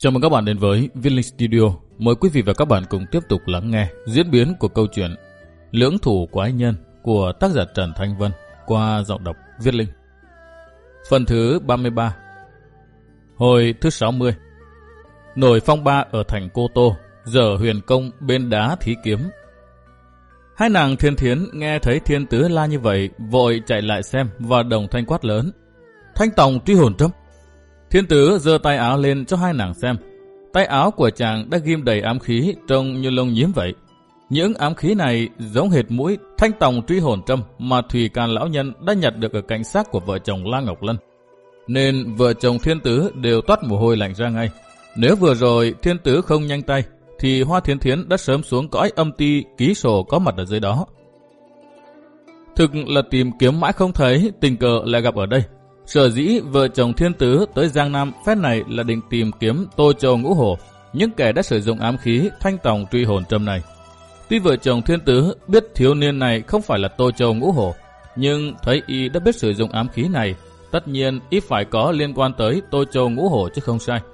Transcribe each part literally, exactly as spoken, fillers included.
Chào mừng các bạn đến với Viết Linh Studio. Mời quý vị và các bạn cùng tiếp tục lắng nghe diễn biến của câu chuyện Lưỡng Thủ Quái Nhân của tác giả Trần Thanh Vân qua giọng đọc Viết Linh. Phần thứ ba mươi ba. Hồi thứ sáu mươi. Nổi phong ba ở thành Cô Tô, dở huyền công bên đá thí kiếm. Hai nàng Thiên Thiến nghe thấy thiên tứ la như vậy, vội chạy lại xem và đồng thanh quát lớn: Thanh Tòng truy hồn trâm! Thiên tứ giơ tay áo lên cho hai nàng xem. Tay áo của chàng đã ghim đầy ám khí, trông như lông nhím vậy. Những ám khí này giống hệt mũi thanh tòng truy hồn trâm mà Thùy Càn lão nhân đã nhặt được ở cạnh xác của vợ chồng La Ngọc Lân, nên vợ chồng Thiên tứ đều toát mồ hôi lạnh ra ngay. Nếu vừa rồi Thiên tứ không nhanh tay, thì Hoa Thiên Thiến đã sớm xuống cõi âm ti ký sổ có mặt ở dưới đó. Thực là tìm kiếm mãi không thấy, tình cờ lại gặp ở đây. Sở dĩ vợ chồng Thiên tứ tới Giang Nam phép này là định tìm kiếm Tô Châu Ngũ Hổ, những kẻ đã sử dụng ám khí thanh tòng truy hồn trâm này. Tuy vợ chồng Thiên tứ biết thiếu niên này không phải là Tô Châu Ngũ Hổ, nhưng thấy y đã biết sử dụng ám khí này, tất nhiên y phải có liên quan tới Tô Châu Ngũ Hổ chứ không sai.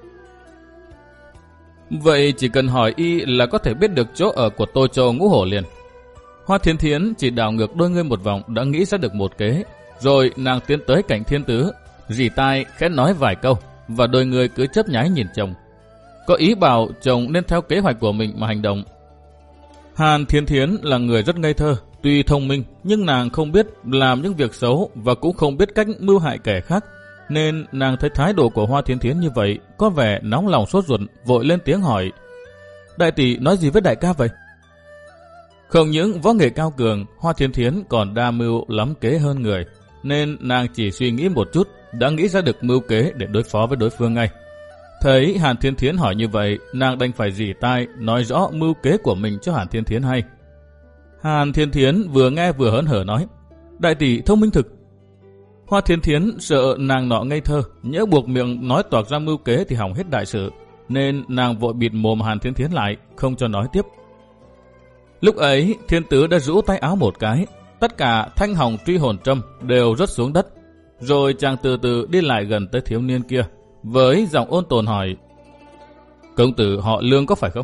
Vậy chỉ cần hỏi y là có thể biết được chỗ ở của Tô Châu Ngũ Hổ liền. Hoa Thiên Thiến chỉ đảo ngược đôi ngươi một vòng đã nghĩ ra được một kế. Rồi nàng tiến tới cạnh Thiên tứ, rỉ tai khẽ nói vài câu, và đôi người cứ chớp nháy nhìn chồng, có ý bảo chồng nên theo kế hoạch của mình mà hành động. Hàn Thiên Thiến là người rất ngây thơ, tuy thông minh nhưng nàng không biết làm những việc xấu và cũng không biết cách mưu hại kẻ khác, nên nàng thấy thái độ của Hoa Thiên Thiến như vậy có vẻ nóng lòng sốt ruột, vội lên tiếng hỏi: Đại tỷ nói gì với đại ca vậy? Không những võ nghệ cao cường, Hoa Thiên Thiến còn đa mưu lắm kế hơn người, nên nàng chỉ suy nghĩ một chút đã nghĩ ra được mưu kế để đối phó với đối phương ngay. Thấy Hàn Thiên Thiến hỏi như vậy, nàng đành phải rỉ tai nói rõ mưu kế của mình cho Hàn Thiên Thiến hay. Hàn Thiên Thiến vừa nghe vừa hớn hở nói: Đại tỷ thông minh thực. Hoa Thiên Thiến sợ nàng nọ ngây thơ, nhỡ buộc miệng nói toạc ra mưu kế thì hỏng hết đại sự, nên nàng vội bịt mồm Hàn Thiên Thiến lại, không cho nói tiếp. Lúc ấy Thiên tứ đã rũ tay áo một cái, tất cả thanh hồng truy hồn trâm đều rớt xuống đất. Rồi chàng từ từ đi lại gần tới thiếu niên kia, với giọng ôn tồn hỏi: Công tử họ Lương có phải không?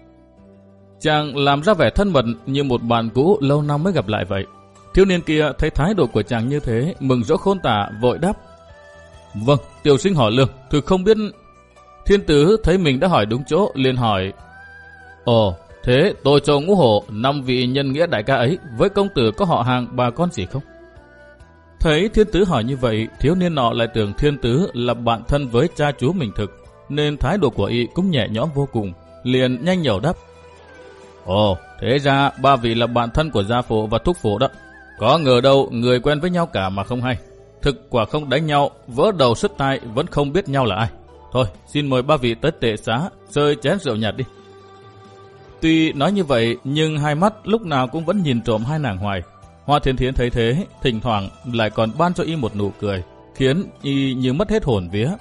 Chàng làm ra vẻ thân mật như một bạn cũ lâu năm mới gặp lại vậy. Thiếu niên kia thấy thái độ của chàng như thế, mừng rỡ khôn tả, vội đáp: Vâng, tiểu sinh họ Lương, thực không biết. Thiên tứ thấy mình đã hỏi đúng chỗ, liền hỏi: Ồ, thế Tô Châu Ngũ Hổ, năm vị nhân nghĩa đại ca ấy với công tử có họ hàng bà con gì không? Thấy Thiên tứ hỏi như vậy, thiếu niên nọ lại tưởng Thiên tứ là bạn thân với cha chú mình thực, nên thái độ của y cũng nhẹ nhõm vô cùng, liền nhanh nhẩu đáp: Ồ, thế ra ba vị là bạn thân của gia phụ và thúc phụ đó. Có ngờ đâu người quen với nhau cả mà không hay. Thực quả không đánh nhau, vỡ đầu sứt tai vẫn không biết nhau là ai. Thôi, xin mời ba vị tới tệ xá, chơi chén rượu nhạt đi. Tuy nói như vậy, nhưng hai mắt lúc nào cũng vẫn nhìn trộm hai nàng hoài. Hoa Thiên Thiến thấy thế, thỉnh thoảng lại còn ban cho y một nụ cười, khiến y như mất hết hồn vía.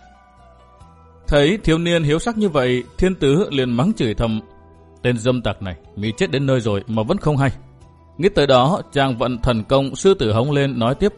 Thấy thiếu niên hiếu sắc như vậy, Thiên tứ liền mắng chửi thầm: Tên dâm tặc này, mị chết đến nơi rồi mà vẫn không hay. Nghĩ tới đó, chàng vận thần công sư tử hống lên nói tiếp: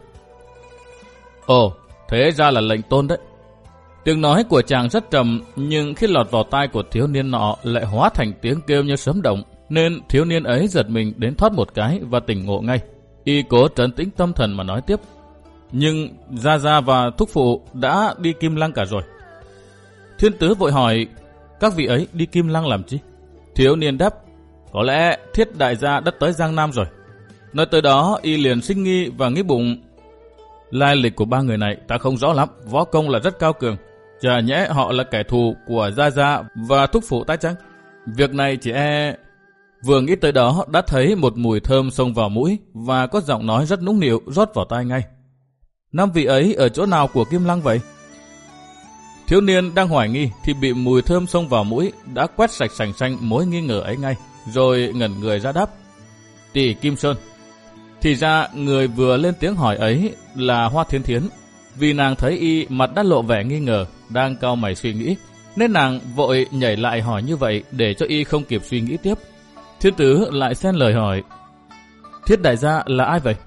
Ồ, thế ra là lệnh tôn đấy. Tiếng nói của chàng rất trầm, nhưng khi lọt vào tai của thiếu niên nọ lại hóa thành tiếng kêu như sấm động, nên thiếu niên ấy giật mình đến thoát một cái và tỉnh ngộ ngay. Y cố trấn tĩnh tâm thần mà nói tiếp: Nhưng gia gia và thúc phụ đã đi Kim Lăng cả rồi. Thiên tứ vội hỏi: Các vị ấy đi Kim Lăng làm chi? Thiếu niên đáp: Có lẽ Thiết đại gia đã tới Giang Nam rồi. Nói tới đó, y liền sinh nghi và nghĩ bụng: Lai lịch của ba người này ta không rõ lắm, võ công là rất cao cường. Chả nhẽ họ là kẻ thù của gia gia và thúc phụ ta chăng? Việc này chỉ e... Vừa nghĩ tới đó đã thấy một mùi thơm xông vào mũi và có giọng nói rất nũng nịu rót vào tai ngay: Năm vị ấy ở chỗ nào của Kim Lăng vậy? Thiếu niên đang hoài nghi thì bị mùi thơm xông vào mũi đã quét sạch sành xanh mối nghi ngờ ấy ngay, rồi ngẩn người ra đáp: Tỷ Kim Sơn. Thì ra người vừa lên tiếng hỏi ấy là Hoa Thiên Thiến. Vì nàng thấy y mặt đã lộ vẻ nghi ngờ, đang cau mày suy nghĩ, nên nàng vội nhảy lại hỏi như vậy để cho y không kịp suy nghĩ tiếp. Thiên tứ lại xen lời hỏi: Thiết đại gia là ai vậy?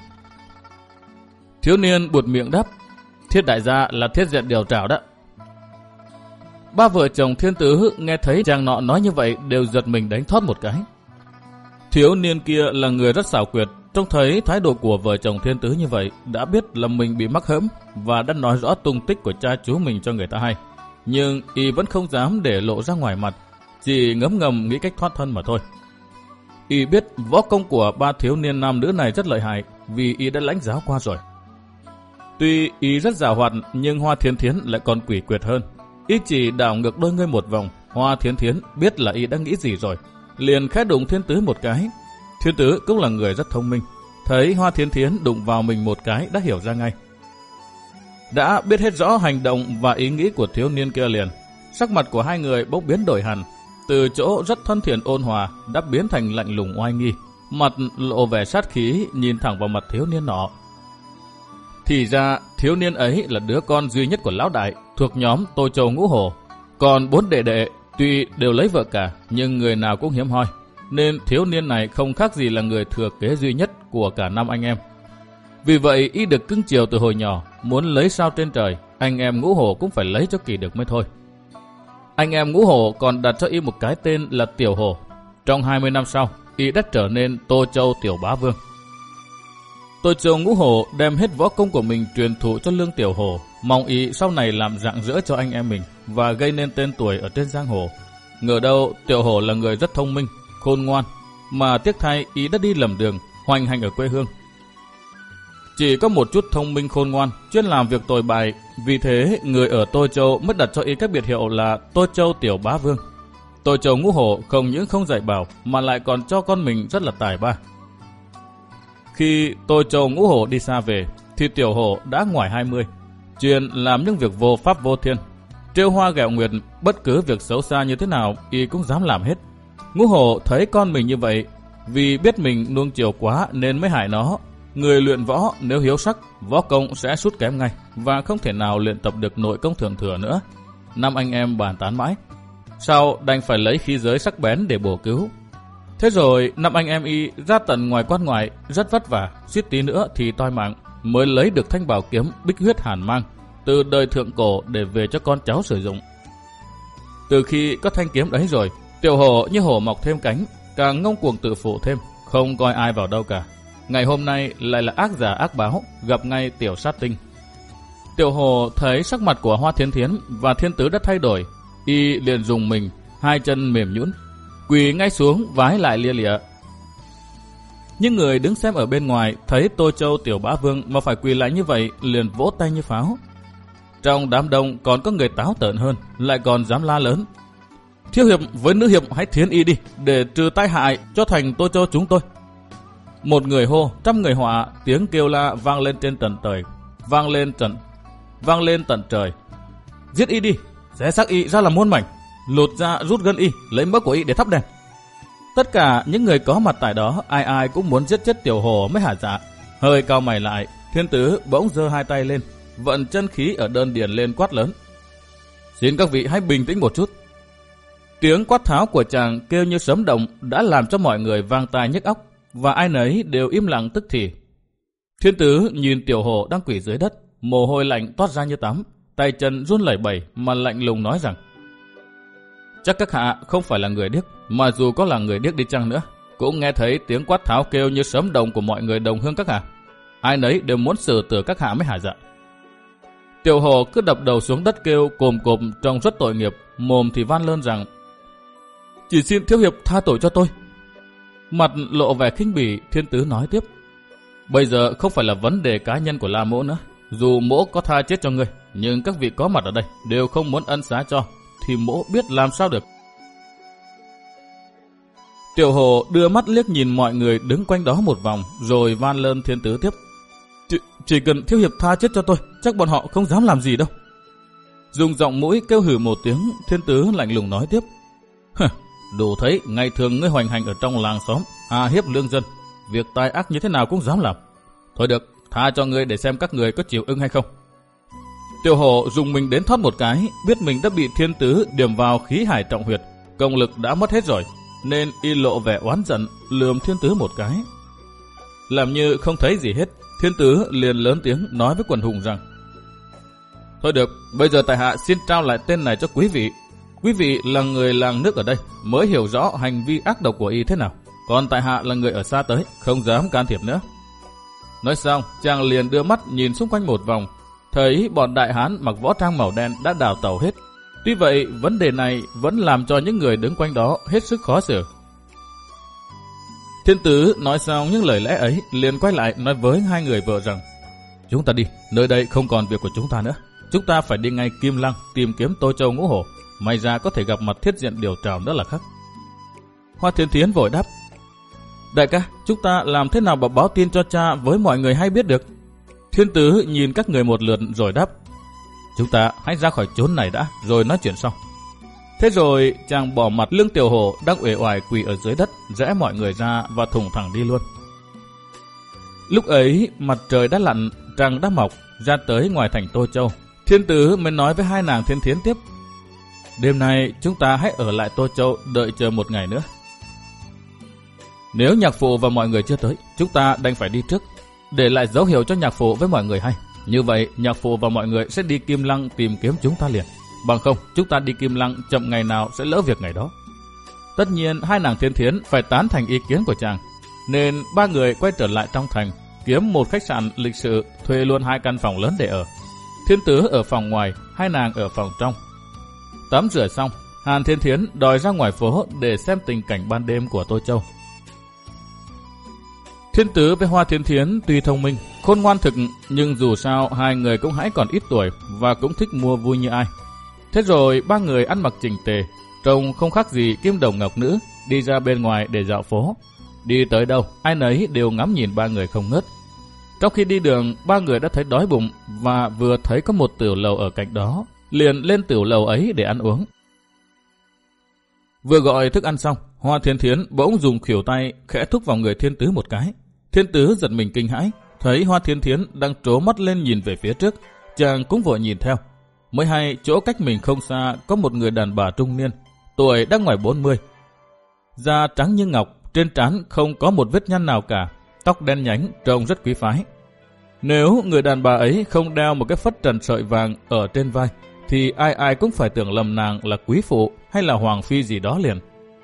Thiếu niên buột miệng đáp: Thiết đại gia là Thiết Diện Điều Trảo đó. Ba vợ chồng thiên tứ nghe thấy chàng nọ nói như vậy đều giật mình đánh thót một cái. Thiếu niên kia là người rất xảo quyệt, trông thấy thái độ của vợ chồng thiên tứ như vậy đã biết là mình bị mắc hỡm và đã nói rõ tung tích của cha chú mình cho người ta hay. Nhưng y vẫn không dám để lộ ra ngoài mặt, chỉ ngấm ngầm nghĩ cách thoát thân mà thôi. Y biết võ công của ba thiếu niên nam nữ này rất lợi hại vì y đã lãnh giáo qua rồi. Tuy y rất giàu hoạt nhưng Hoa Thiên Thiến lại còn quỷ quyệt hơn. Y chỉ đảo ngược đôi ngươi một vòng, Hoa Thiên Thiến biết là y đã nghĩ gì rồi, liền khẽ đụng Thiên Tứ một cái. Thiên Tứ cũng là người rất thông minh, thấy Hoa Thiên Thiến đụng vào mình một cái đã hiểu ra ngay. Đã biết hết rõ hành động và ý nghĩ của thiếu niên kia liền, sắc mặt của hai người bỗng biến đổi hẳn, từ chỗ rất thân thiện ôn hòa đã biến thành lạnh lùng oai nghi, mặt lộ vẻ sát khí nhìn thẳng vào mặt thiếu niên nọ. Thì ra thiếu niên ấy là đứa con duy nhất của lão đại thuộc nhóm Tô Châu Ngũ Hổ, còn bốn đệ đệ tuy đều lấy vợ cả nhưng người nào cũng hiếm hoi, nên thiếu niên này không khác gì là người thừa kế duy nhất của cả năm anh em. Vì vậy y được cưng chiều từ hồi nhỏ, muốn lấy sao trên trời, anh em Ngũ Hổ cũng phải lấy cho kỳ được mới thôi. Anh em Ngũ Hổ còn đặt cho y một cái tên là Tiểu Hổ. Trong hai mươi năm sau, y đã trở nên Tô Châu Tiểu Bá Vương. Tô Châu Ngũ Hổ đem hết võ công của mình truyền thụ cho Lương Tiểu Hổ, mong y sau này làm rạng rỡ cho anh em mình và gây nên tên tuổi ở trên giang hồ. Ngờ đâu Tiểu Hổ là người rất thông minh, khôn ngoan, mà tiếc thay y đã đi lầm đường, hoành hành ở quê hương. Chỉ có một chút thông minh khôn ngoan, chuyên làm việc tồi bại, vì thế người ở Tô Châu mới đặt cho y các biệt hiệu là Tô Châu Tiểu Bá Vương. Tô Châu Ngũ Hổ không những không dạy bảo mà lại còn cho con mình rất là tài ba. Khi Tô Châu Ngũ Hổ đi xa về thì Tiểu Hổ đã ngoài hai mươi, chuyên làm những việc vô pháp vô thiên, trêu hoa ghẹo nguyệt, bất cứ việc xấu xa như thế nào y cũng dám làm hết. Ngũ Hổ thấy con mình như vậy, vì biết mình nuông chiều quá nên mới hại nó. Người luyện võ nếu hiếu sắc, võ công sẽ sút kém ngay và không thể nào luyện tập được nội công thượng thừa nữa. Năm anh em bàn tán mãi, sau đành phải lấy khí giới sắc bén để bổ cứu. Thế rồi năm anh em y ra tận ngoài quan ngoại rất vất vả, suýt tí nữa thì toi mạng, mới lấy được thanh bảo kiếm Bích Huyết Hàn Mang từ đời thượng cổ để về cho con cháu sử dụng. Từ khi có thanh kiếm đấy rồi, Tiểu Hổ như hổ mọc thêm cánh, càng ngông cuồng tự phụ thêm, không coi ai vào đâu cả. Ngày hôm nay lại là ác giả ác báo, gặp ngay Tiểu Sát Tinh. Tiểu Hổ thấy sắc mặt của Hoa Thiên Thiến và Thiên Tứ đã thay đổi, y liền dùng mình, hai chân mềm nhũn, quỳ ngay xuống vái lại lia lịa. Những người đứng xem ở bên ngoài thấy Tô Châu Tiểu Bá Vương mà phải quỳ lại như vậy liền vỗ tay như pháo. Trong đám đông còn có người táo tợn hơn, lại còn dám la lớn: Thiếu hiệp với nữ hiệp hãy thiến y đi để trừ tai hại cho thành Tô Châu chúng tôi. Một người hô, trăm người họa, tiếng kêu la vang lên trên tận trời, vang lên tận, vang lên tận trời. Giết y đi, xé xác y ra làm muôn mảnh, lột ra rút gân y, lấy mỡ của y để thắp đèn. Tất cả những người có mặt tại đó, ai ai cũng muốn giết chết Tiểu Hổ mới hả dạ. Hơi cau mày lại, Thiên Tứ bỗng giơ hai tay lên, vận chân khí ở đơn điền lên quát lớn: Xin các vị hãy bình tĩnh một chút. Tiếng quát tháo của chàng kêu như sấm động đã làm cho mọi người vang tai nhức óc, và ai nấy đều im lặng tức thì. Thiên Tứ nhìn Tiểu Hổ đang quỳ dưới đất, mồ hôi lạnh toát ra như tắm, tay chân run lẩy bẩy mà lạnh lùng nói rằng: Chắc các hạ không phải là người điếc, mà dù có là người điếc đi chăng nữa, cũng nghe thấy tiếng quát tháo kêu như sấm động của mọi người đồng hương các hạ. Ai nấy đều muốn xử tử các hạ mới hả dạ. Tiểu Hổ cứ đập đầu xuống đất kêu cồm cộm trông rất tội nghiệp, mồm thì van lơn rằng: Chỉ xin thiếu hiệp tha tội cho tôi. Mặt lộ vẻ khinh bỉ, Thiên Tứ nói tiếp: Bây giờ không phải là vấn đề cá nhân của La Mỗ nữa. Dù Mỗ có tha chết cho ngươi, nhưng các vị có mặt ở đây đều không muốn ân xá cho, thì Mỗ biết làm sao được. Tiểu Hổ đưa mắt liếc nhìn mọi người đứng quanh đó một vòng, rồi van lơn Thiên Tứ tiếp: Chỉ, chỉ cần thiếu hiệp tha chết cho tôi, chắc bọn họ không dám làm gì đâu. Dùng giọng mũi kêu hử một tiếng, Thiên Tứ lạnh lùng nói tiếp: Hừ, đủ thấy ngày thường ngươi hoành hành ở trong làng xóm, hà hiếp lương dân, việc tai ác như thế nào cũng dám làm. Thôi được, tha cho ngươi để xem các người có chịu ưng hay không. Tiểu Hổ dùng mình đến thoát một cái, biết mình đã bị Thiên Tứ điểm vào khí hải trọng huyệt, công lực đã mất hết rồi, nên y lộ vẻ oán giận, lườm Thiên Tứ một cái. Làm như không thấy gì hết, Thiên Tứ liền lớn tiếng nói với quần hùng rằng: Thôi được, bây giờ tại hạ xin trao lại tên này cho quý vị, Quý vị là người làng nước ở đây mới hiểu rõ hành vi ác độc của y thế nào. Còn tại hạ là người ở xa tới, không dám can thiệp nữa. Nói xong, chàng liền đưa mắt nhìn xung quanh một vòng, thấy bọn đại hán mặc võ trang màu đen đã đào tẩu hết. Tuy vậy, vấn đề này vẫn làm cho những người đứng quanh đó hết sức khó xử. Thiên Tứ nói xong những lời lẽ ấy, liền quay lại nói với hai người vợ rằng: chúng ta đi, nơi đây không còn việc của chúng ta nữa. Chúng ta phải đi ngay Kim Lăng tìm kiếm Tô Châu Ngũ Hổ, may ra có thể gặp mặt Thiết Diện điều trào nữa là khác. Hoa Thiên Thiến vội đáp: đại ca, chúng ta làm thế nào mà báo tin cho cha với mọi người hay biết được? Thiên Tứ nhìn các người một lượt rồi đáp: chúng ta hãy ra khỏi chốn này đã, rồi nói chuyện sau. Thế rồi chàng bỏ mặt Lương Tiểu Hổ đang uể oải quỳ ở dưới đất, rẽ mọi người ra và thùng thẳng đi luôn. Lúc ấy mặt trời đã lặn, trăng đã mọc, ra tới ngoài thành Tô Châu. Thiên Tứ mới nói với hai nàng Thiên Thiến tiếp: đêm nay chúng ta hãy ở lại Tô Châu đợi chờ một ngày nữa. Nếu nhạc phụ và mọi người chưa tới, chúng ta đành phải đi trước, để lại dấu hiệu cho nhạc phụ với mọi người hay. Như vậy nhạc phụ và mọi người sẽ đi Kim Lăng tìm kiếm chúng ta liền. Bằng không, chúng ta đi Kim Lăng chậm ngày nào sẽ lỡ việc ngày đó. Tất nhiên hai nàng Thiên Thiến phải tán thành ý kiến của chàng, nên ba người quay trở lại trong thành, kiếm một khách sạn lịch sự, thuê luôn hai căn phòng lớn để ở. Thiên Tứ ở phòng ngoài, hai nàng ở phòng trong. Tắm rửa xong, Hàn Thiên Thiến đòi ra ngoài phố để xem tình cảnh ban đêm của Tô Châu. Thiên Tứ với Hoa Thiên Thiến tuy thông minh, khôn ngoan thực, nhưng dù sao hai người cũng hãy còn ít tuổi và cũng thích mua vui như ai. Thế rồi ba người ăn mặc chỉnh tề, trông không khác gì kim đồng ngọc nữ, đi ra bên ngoài để dạo phố. Đi tới đâu, ai nấy đều ngắm nhìn ba người không ngớt. Trong khi đi đường, ba người đã thấy đói bụng và vừa thấy có một tiểu lầu ở cạnh đó, liền lên tiểu lầu ấy để ăn uống. Vừa gọi thức ăn xong, Hoa Thiên Thiến bỗng dùng khuỷu tay khẽ thúc vào người Thiên Tứ một cái. Thiên Tứ giật mình kinh hãi, thấy Hoa Thiên Thiến đang trố mắt lên nhìn về phía trước, chàng cũng vội nhìn theo. Mới hay chỗ cách mình không xa có một người đàn bà trung niên, tuổi đã ngoài bốn mươi. Da trắng như ngọc, trên trán không có một vết nhăn nào cả, tóc đen nhánh trông rất quý phái. Nếu người đàn bà ấy không đeo một cái phất trần sợi vàng ở trên vai, thì ai ai cũng phải tưởng lầm nàng là quý phụ hay là hoàng phi gì đó liền.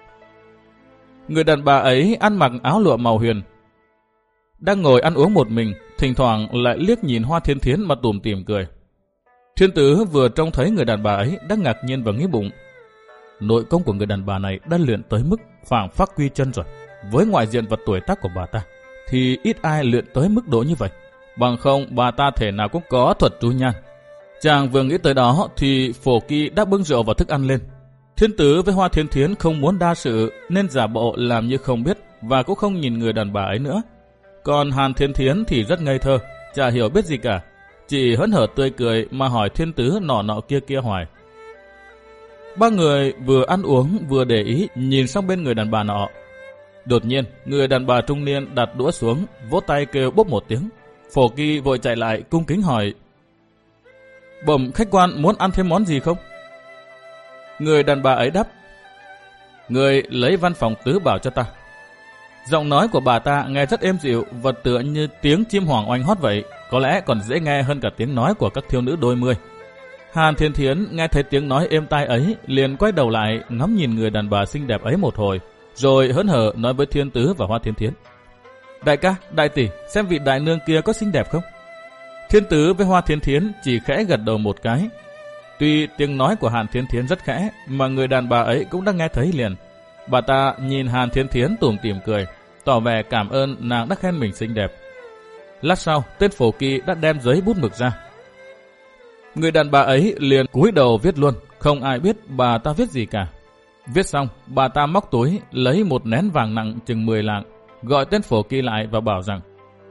Người đàn bà ấy ăn mặc áo lụa màu huyền, đang ngồi ăn uống một mình, thỉnh thoảng lại liếc nhìn Hoa Thiên Thiến mà tủm tỉm cười. Thiên Tứ vừa trông thấy người đàn bà ấy đã ngạc nhiên và nghĩ bụng: nội công của người đàn bà này đã luyện tới mức phảng phắc quy chân rồi. Với ngoại diện và tuổi tác của bà ta thì ít ai luyện tới mức độ như vậy, bằng không bà ta thể nào cũng có thuật trú nhan. Chàng vừa nghĩ tới đó thì Phổ Kỳ đã bưng rượu và thức ăn lên. Thiên Tứ với Hoa Thiên Thiến không muốn đa sự nên giả bộ làm như không biết và cũng không nhìn người đàn bà ấy nữa. Còn Hàn Thiên Thiến thì rất ngây thơ, chả hiểu biết gì cả, chỉ hớn hở tươi cười mà hỏi Thiên Tứ nọ nọ kia kia hoài. Ba người vừa ăn uống vừa để ý nhìn sang bên người đàn bà nọ. Đột nhiên, người đàn bà trung niên đặt đũa xuống, vỗ tay kêu bốp một tiếng. Phổ Kỳ vội chạy lại cung kính hỏi: bẩm khách quan muốn ăn thêm món gì không? Người đàn bà ấy đáp: người lấy văn phòng tứ bảo cho ta. Giọng nói của bà ta nghe rất êm dịu và tựa như tiếng chim hoàng oanh hót vậy, có lẽ còn dễ nghe hơn cả tiếng nói của các thiếu nữ đôi mươi. Hàn Thiên Thiến nghe thấy tiếng nói êm tai ấy, liền quay đầu lại ngắm nhìn người đàn bà xinh đẹp ấy một hồi, rồi hớn hở nói với Thiên Tứ và Hoa Thiên Thiến: đại ca, đại tỷ, xem vị đại nương kia có xinh đẹp không? Thiên Tứ với Hoa Thiên Thiến chỉ khẽ gật đầu một cái. Tuy tiếng nói của Hàn Thiên Thiến rất khẽ, mà người đàn bà ấy cũng đã nghe thấy liền. Bà ta nhìn Hàn Thiên Thiến tủm tỉm cười, tỏ vẻ cảm ơn nàng đã khen mình xinh đẹp. Lát sau, tên Phổ Kỳ đã đem giấy bút mực ra. Người đàn bà ấy liền cúi đầu viết luôn, không ai biết bà ta viết gì cả. Viết xong, bà ta móc túi lấy một nén vàng nặng chừng mười lạng, gọi tên Phổ Kỳ lại và bảo rằng: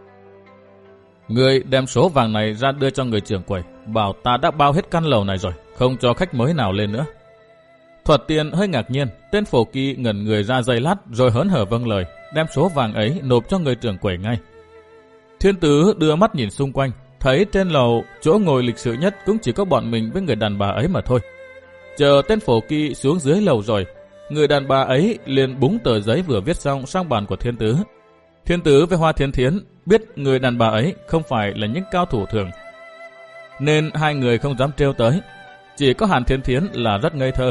người đem số vàng này ra đưa cho người trưởng quầy, bảo ta đã bao hết căn lầu này rồi, không cho khách mới nào lên nữa. Thuật Tiền hơi ngạc nhiên, tên Phổ Kỳ ngẩn người ra giây lát rồi hớn hở vâng lời, đem số vàng ấy nộp cho người trưởng quầy ngay. Thiên Tứ đưa mắt nhìn xung quanh, thấy trên lầu chỗ ngồi lịch sự nhất cũng chỉ có bọn mình với người đàn bà ấy mà thôi. Chờ tên Phổ Kỳ xuống dưới lầu rồi, người đàn bà ấy liền búng tờ giấy vừa viết xong sang bàn của Thiên Tứ. Thiên Tứ với Hoa Thiên Thiến biết người đàn bà ấy không phải là những cao thủ thường, nên hai người không dám trêu tới. Chỉ có Hàn Thiên Thiến là rất ngây thơ.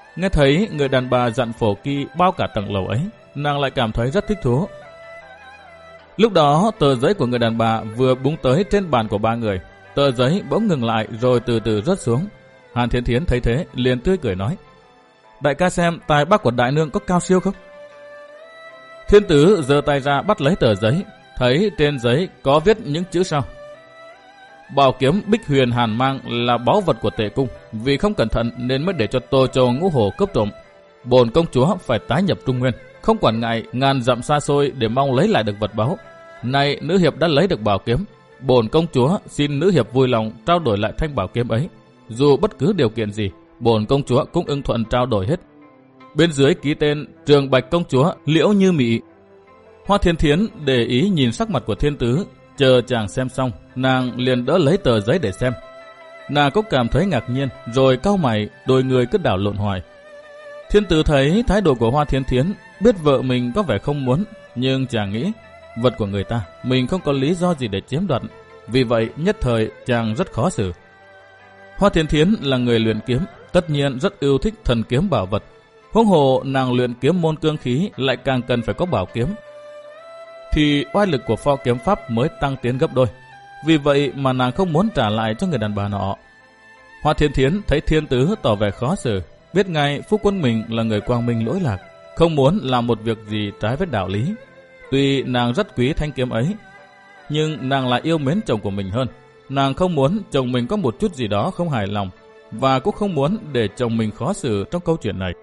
Nghe thấy người đàn bà dặn phổ kỳ bao cả tầng lầu ấy, nàng lại cảm thấy rất thích thú. Lúc đó, tờ giấy của người đàn bà vừa búng tới trên bàn của ba người. Tờ giấy bỗng ngừng lại rồi từ từ rớt xuống. Hàn Thiên Thiến thấy thế, liền tươi cười nói: đại ca xem tài bắc của đại nương có cao siêu không? Thiên Tứ giơ tay ra bắt lấy tờ giấy, thấy trên giấy có viết những chữ sau: bảo kiếm Bích Huyền Hàn Mang là báu vật của Tề cung, vì không cẩn thận nên mới để cho Tô Châu Ngũ Hổ cướp trộm. Bổn công chúa phải tái nhập Trung Nguyên, không quản ngại ngàn dặm xa xôi để mong lấy lại được vật báu. Nay nữ hiệp đã lấy được bảo kiếm, bổn công chúa xin nữ hiệp vui lòng trao đổi lại thanh bảo kiếm ấy. Dù bất cứ điều kiện gì, bổn công chúa cũng ưng thuận trao đổi hết. Bên dưới ký tên Trường Bạch công chúa Liễu Như Mị. Hoa Thiên Thiến để ý nhìn sắc mặt của Thiên Tứ, chờ chàng xem xong, nàng liền đỡ lấy tờ giấy để xem. Nàng cũng cảm thấy ngạc nhiên, rồi cau mày, đôi người cứ đảo lộn hoài. Thiên Tứ thấy thái độ của Hoa Thiên Thiến, biết vợ mình có vẻ không muốn, nhưng chàng nghĩ vật của người ta, mình không có lý do gì để chiếm đoạt, vì vậy nhất thời chàng rất khó xử. Hoa Thiên Thiến là người luyện kiếm, tất nhiên rất yêu thích thần kiếm bảo vật. Huống hồ nàng luyện kiếm môn cương khí lại càng cần phải có bảo kiếm, thì oai lực của pho kiếm pháp mới tăng tiến gấp đôi. Vì vậy mà nàng không muốn trả lại cho người đàn bà nọ. Hoa Thiên Thiến thấy Thiên Tứ tỏ vẻ khó xử, biết ngay phu quân mình là người quang minh lỗi lạc, không muốn làm một việc gì trái với đạo lý. Tuy nàng rất quý thanh kiếm ấy, nhưng nàng lại yêu mến chồng của mình hơn. Nàng không muốn chồng mình có một chút gì đó không hài lòng, và cũng không muốn để chồng mình khó xử trong câu chuyện này.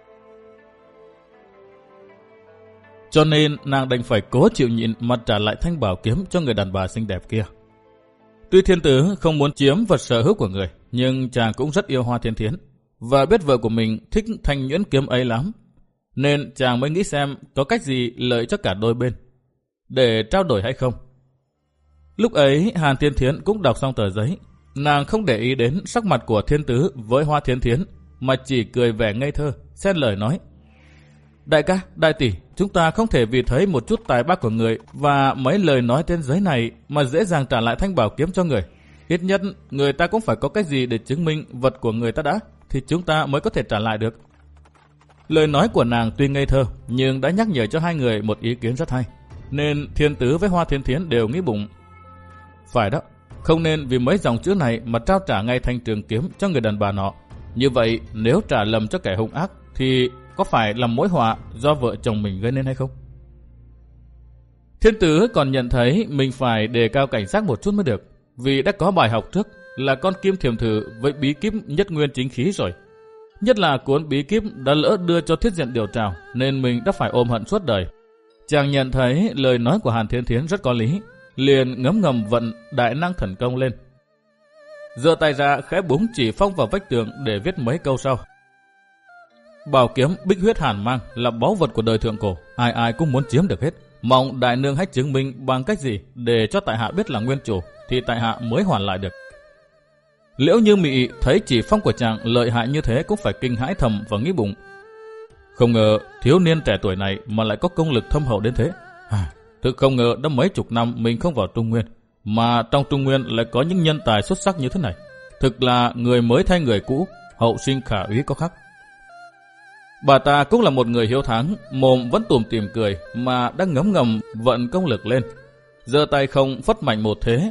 Cho nên nàng đành phải cố chịu nhịn mà trả lại thanh bảo kiếm cho người đàn bà xinh đẹp kia. Tuy Thiên Tứ không muốn chiếm vật sở hữu của người, nhưng chàng cũng rất yêu Hoa Thiên Thiến, và biết vợ của mình thích thanh nhuyễn kiếm ấy lắm, nên chàng mới nghĩ xem có cách gì lợi cho cả đôi bên, để trao đổi hay không. Lúc ấy Hàn Thiên Thiến cũng đọc xong tờ giấy. Nàng không để ý đến sắc mặt của Thiên Tứ với Hoa Thiên Thiến, mà chỉ cười vẻ ngây thơ, xen lời nói: đại ca, đại tỷ, chúng ta không thể vì thấy một chút tài bắc của người và mấy lời nói trên giấy này mà dễ dàng trả lại thanh bảo kiếm cho người. Ít nhất người ta cũng phải có cái gì để chứng minh vật của người ta đã, thì chúng ta mới có thể trả lại được. Lời nói của nàng tuy ngây thơ, nhưng đã nhắc nhở cho hai người một ý kiến rất hay, nên Thiên Tứ với Hoa Thiên Thiến đều nghĩ bụng: phải đó, không nên vì mấy dòng chữ này mà trao trả ngay thanh trường kiếm cho người đàn bà nọ. Như vậy nếu trả lầm cho kẻ hung ác thì có phải là mối họa do vợ chồng mình gây nên hay không? Thiên Tứ còn nhận thấy mình phải đề cao cảnh giác một chút mới được, vì đã có bài học trước là con kim thiềm thử với bí kíp nhất nguyên chính khí rồi. Nhất là cuốn bí kíp đã lỡ đưa cho Thiết Diện điều trào, nên mình đã phải ôm hận suốt đời. Chàng nhận thấy lời nói của Hàn Thiên Thiến rất có lý, liền ngấm ngầm vận đại năng thần công lên, giơ tay ra khẽ búng chỉ phong vào vách tường để viết mấy câu sau: bảo kiếm Bích Huyết Hàn Mang là báu vật của đời thượng cổ, ai ai cũng muốn chiếm được hết. Mong đại nương hãy chứng minh bằng cách gì để cho tại hạ biết là nguyên chủ, thì tại hạ mới hoàn lại được. Liễu Như Mị thấy chỉ phong của chàng lợi hại như thế cũng phải kinh hãi thầm và nghĩ bụng: không ngờ thiếu niên trẻ tuổi này mà lại có công lực thâm hậu đến thế. À, thực không ngờ đã mấy chục năm mình không vào Trung Nguyên, mà trong Trung Nguyên lại có những nhân tài xuất sắc như thế này. Thực là người mới thay người cũ, hậu sinh khả úy có khắc. Bà ta cũng là một người hiếu thắng, mồm vẫn tủm tỉm cười mà đang ngấm ngầm vận công lực lên, giơ tay không phất mạnh một thế.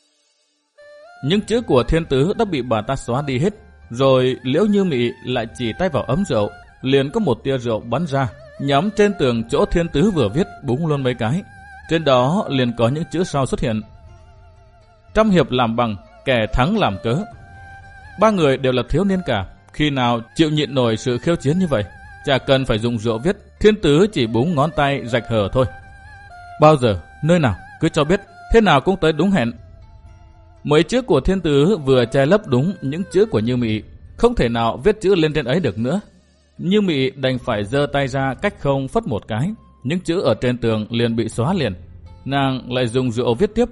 Những chữ của Thiên Tứ đã bị bà ta xóa đi hết, rồi Liễu Như Mị lại chỉ tay vào ấm rượu, liền có một tia rượu bắn ra, nhắm trên tường chỗ Thiên Tứ vừa viết, búng luôn mấy cái. Trên đó liền có những chữ sau xuất hiện: trăm hiệp làm bằng, kẻ thắng làm cớ. Ba người đều là thiếu niên cả, khi nào chịu nhịn nổi sự khiêu chiến như vậy. Chả cần phải dùng rượu viết, Thiên Tứ chỉ búng ngón tay rạch hở thôi. Bao giờ, nơi nào, cứ cho biết, thế nào cũng tới đúng hẹn. Mấy chữ của Thiên Tứ vừa che lấp đúng những chữ của Như Mị, không thể nào viết chữ lên trên ấy được nữa. Như Mị đành phải giơ tay ra cách không phất một cái, những chữ ở trên tường liền bị xóa liền. Nàng lại dùng rượu viết tiếp: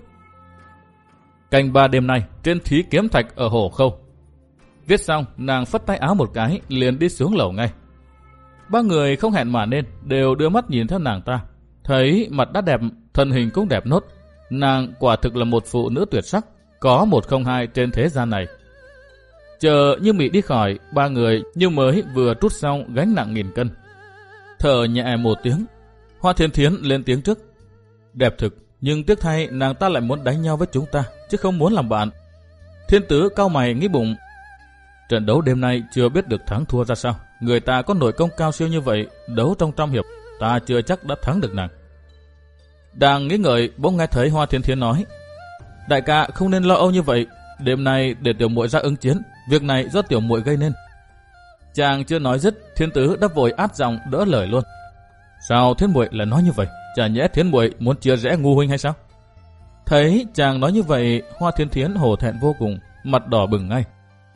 canh ba đêm nay trên thí kiếm thạch ở Hồ Khâu. Viết xong, nàng phất tay áo một cái, liền đi xuống lầu ngay. Ba người không hẹn mà nên, đều đưa mắt nhìn theo nàng ta. Thấy mặt đã đẹp, thân hình cũng đẹp nốt. Nàng quả thực là một phụ nữ tuyệt sắc, có một không hai trên thế gian này. Chờ Như Mị đi khỏi, ba người như mới vừa trút xong gánh nặng nghìn cân. Thở nhẹ một tiếng, Hoa Thiên Thiến lên tiếng trước. Đẹp thực, nhưng tiếc thay nàng ta lại muốn đánh nhau với chúng ta, chứ không muốn làm bạn. Thiên Tứ cau mày nghĩ bụng. Trận đấu đêm nay chưa biết được thắng thua ra sao. Người ta có nội công cao siêu như vậy, đấu trong trăm hiệp, ta chưa chắc đã thắng được nàng. Đang nghĩ ngợi, bỗng nghe thấy Hoa Thiên Thiến nói. Đại ca không nên lo âu như vậy, đêm nay để tiểu muội ra ứng chiến, việc này do tiểu muội gây nên. Chàng chưa nói dứt, Thiên Tứ đã vội át giọng đỡ lời luôn. Sao Thiên muội lại nói như vậy? Chả nhẽ Thiên muội muốn chia rẽ Ngu huynh hay sao? Thấy chàng nói như vậy, Hoa Thiên Thiến hổ thẹn vô cùng, mặt đỏ bừng ngay.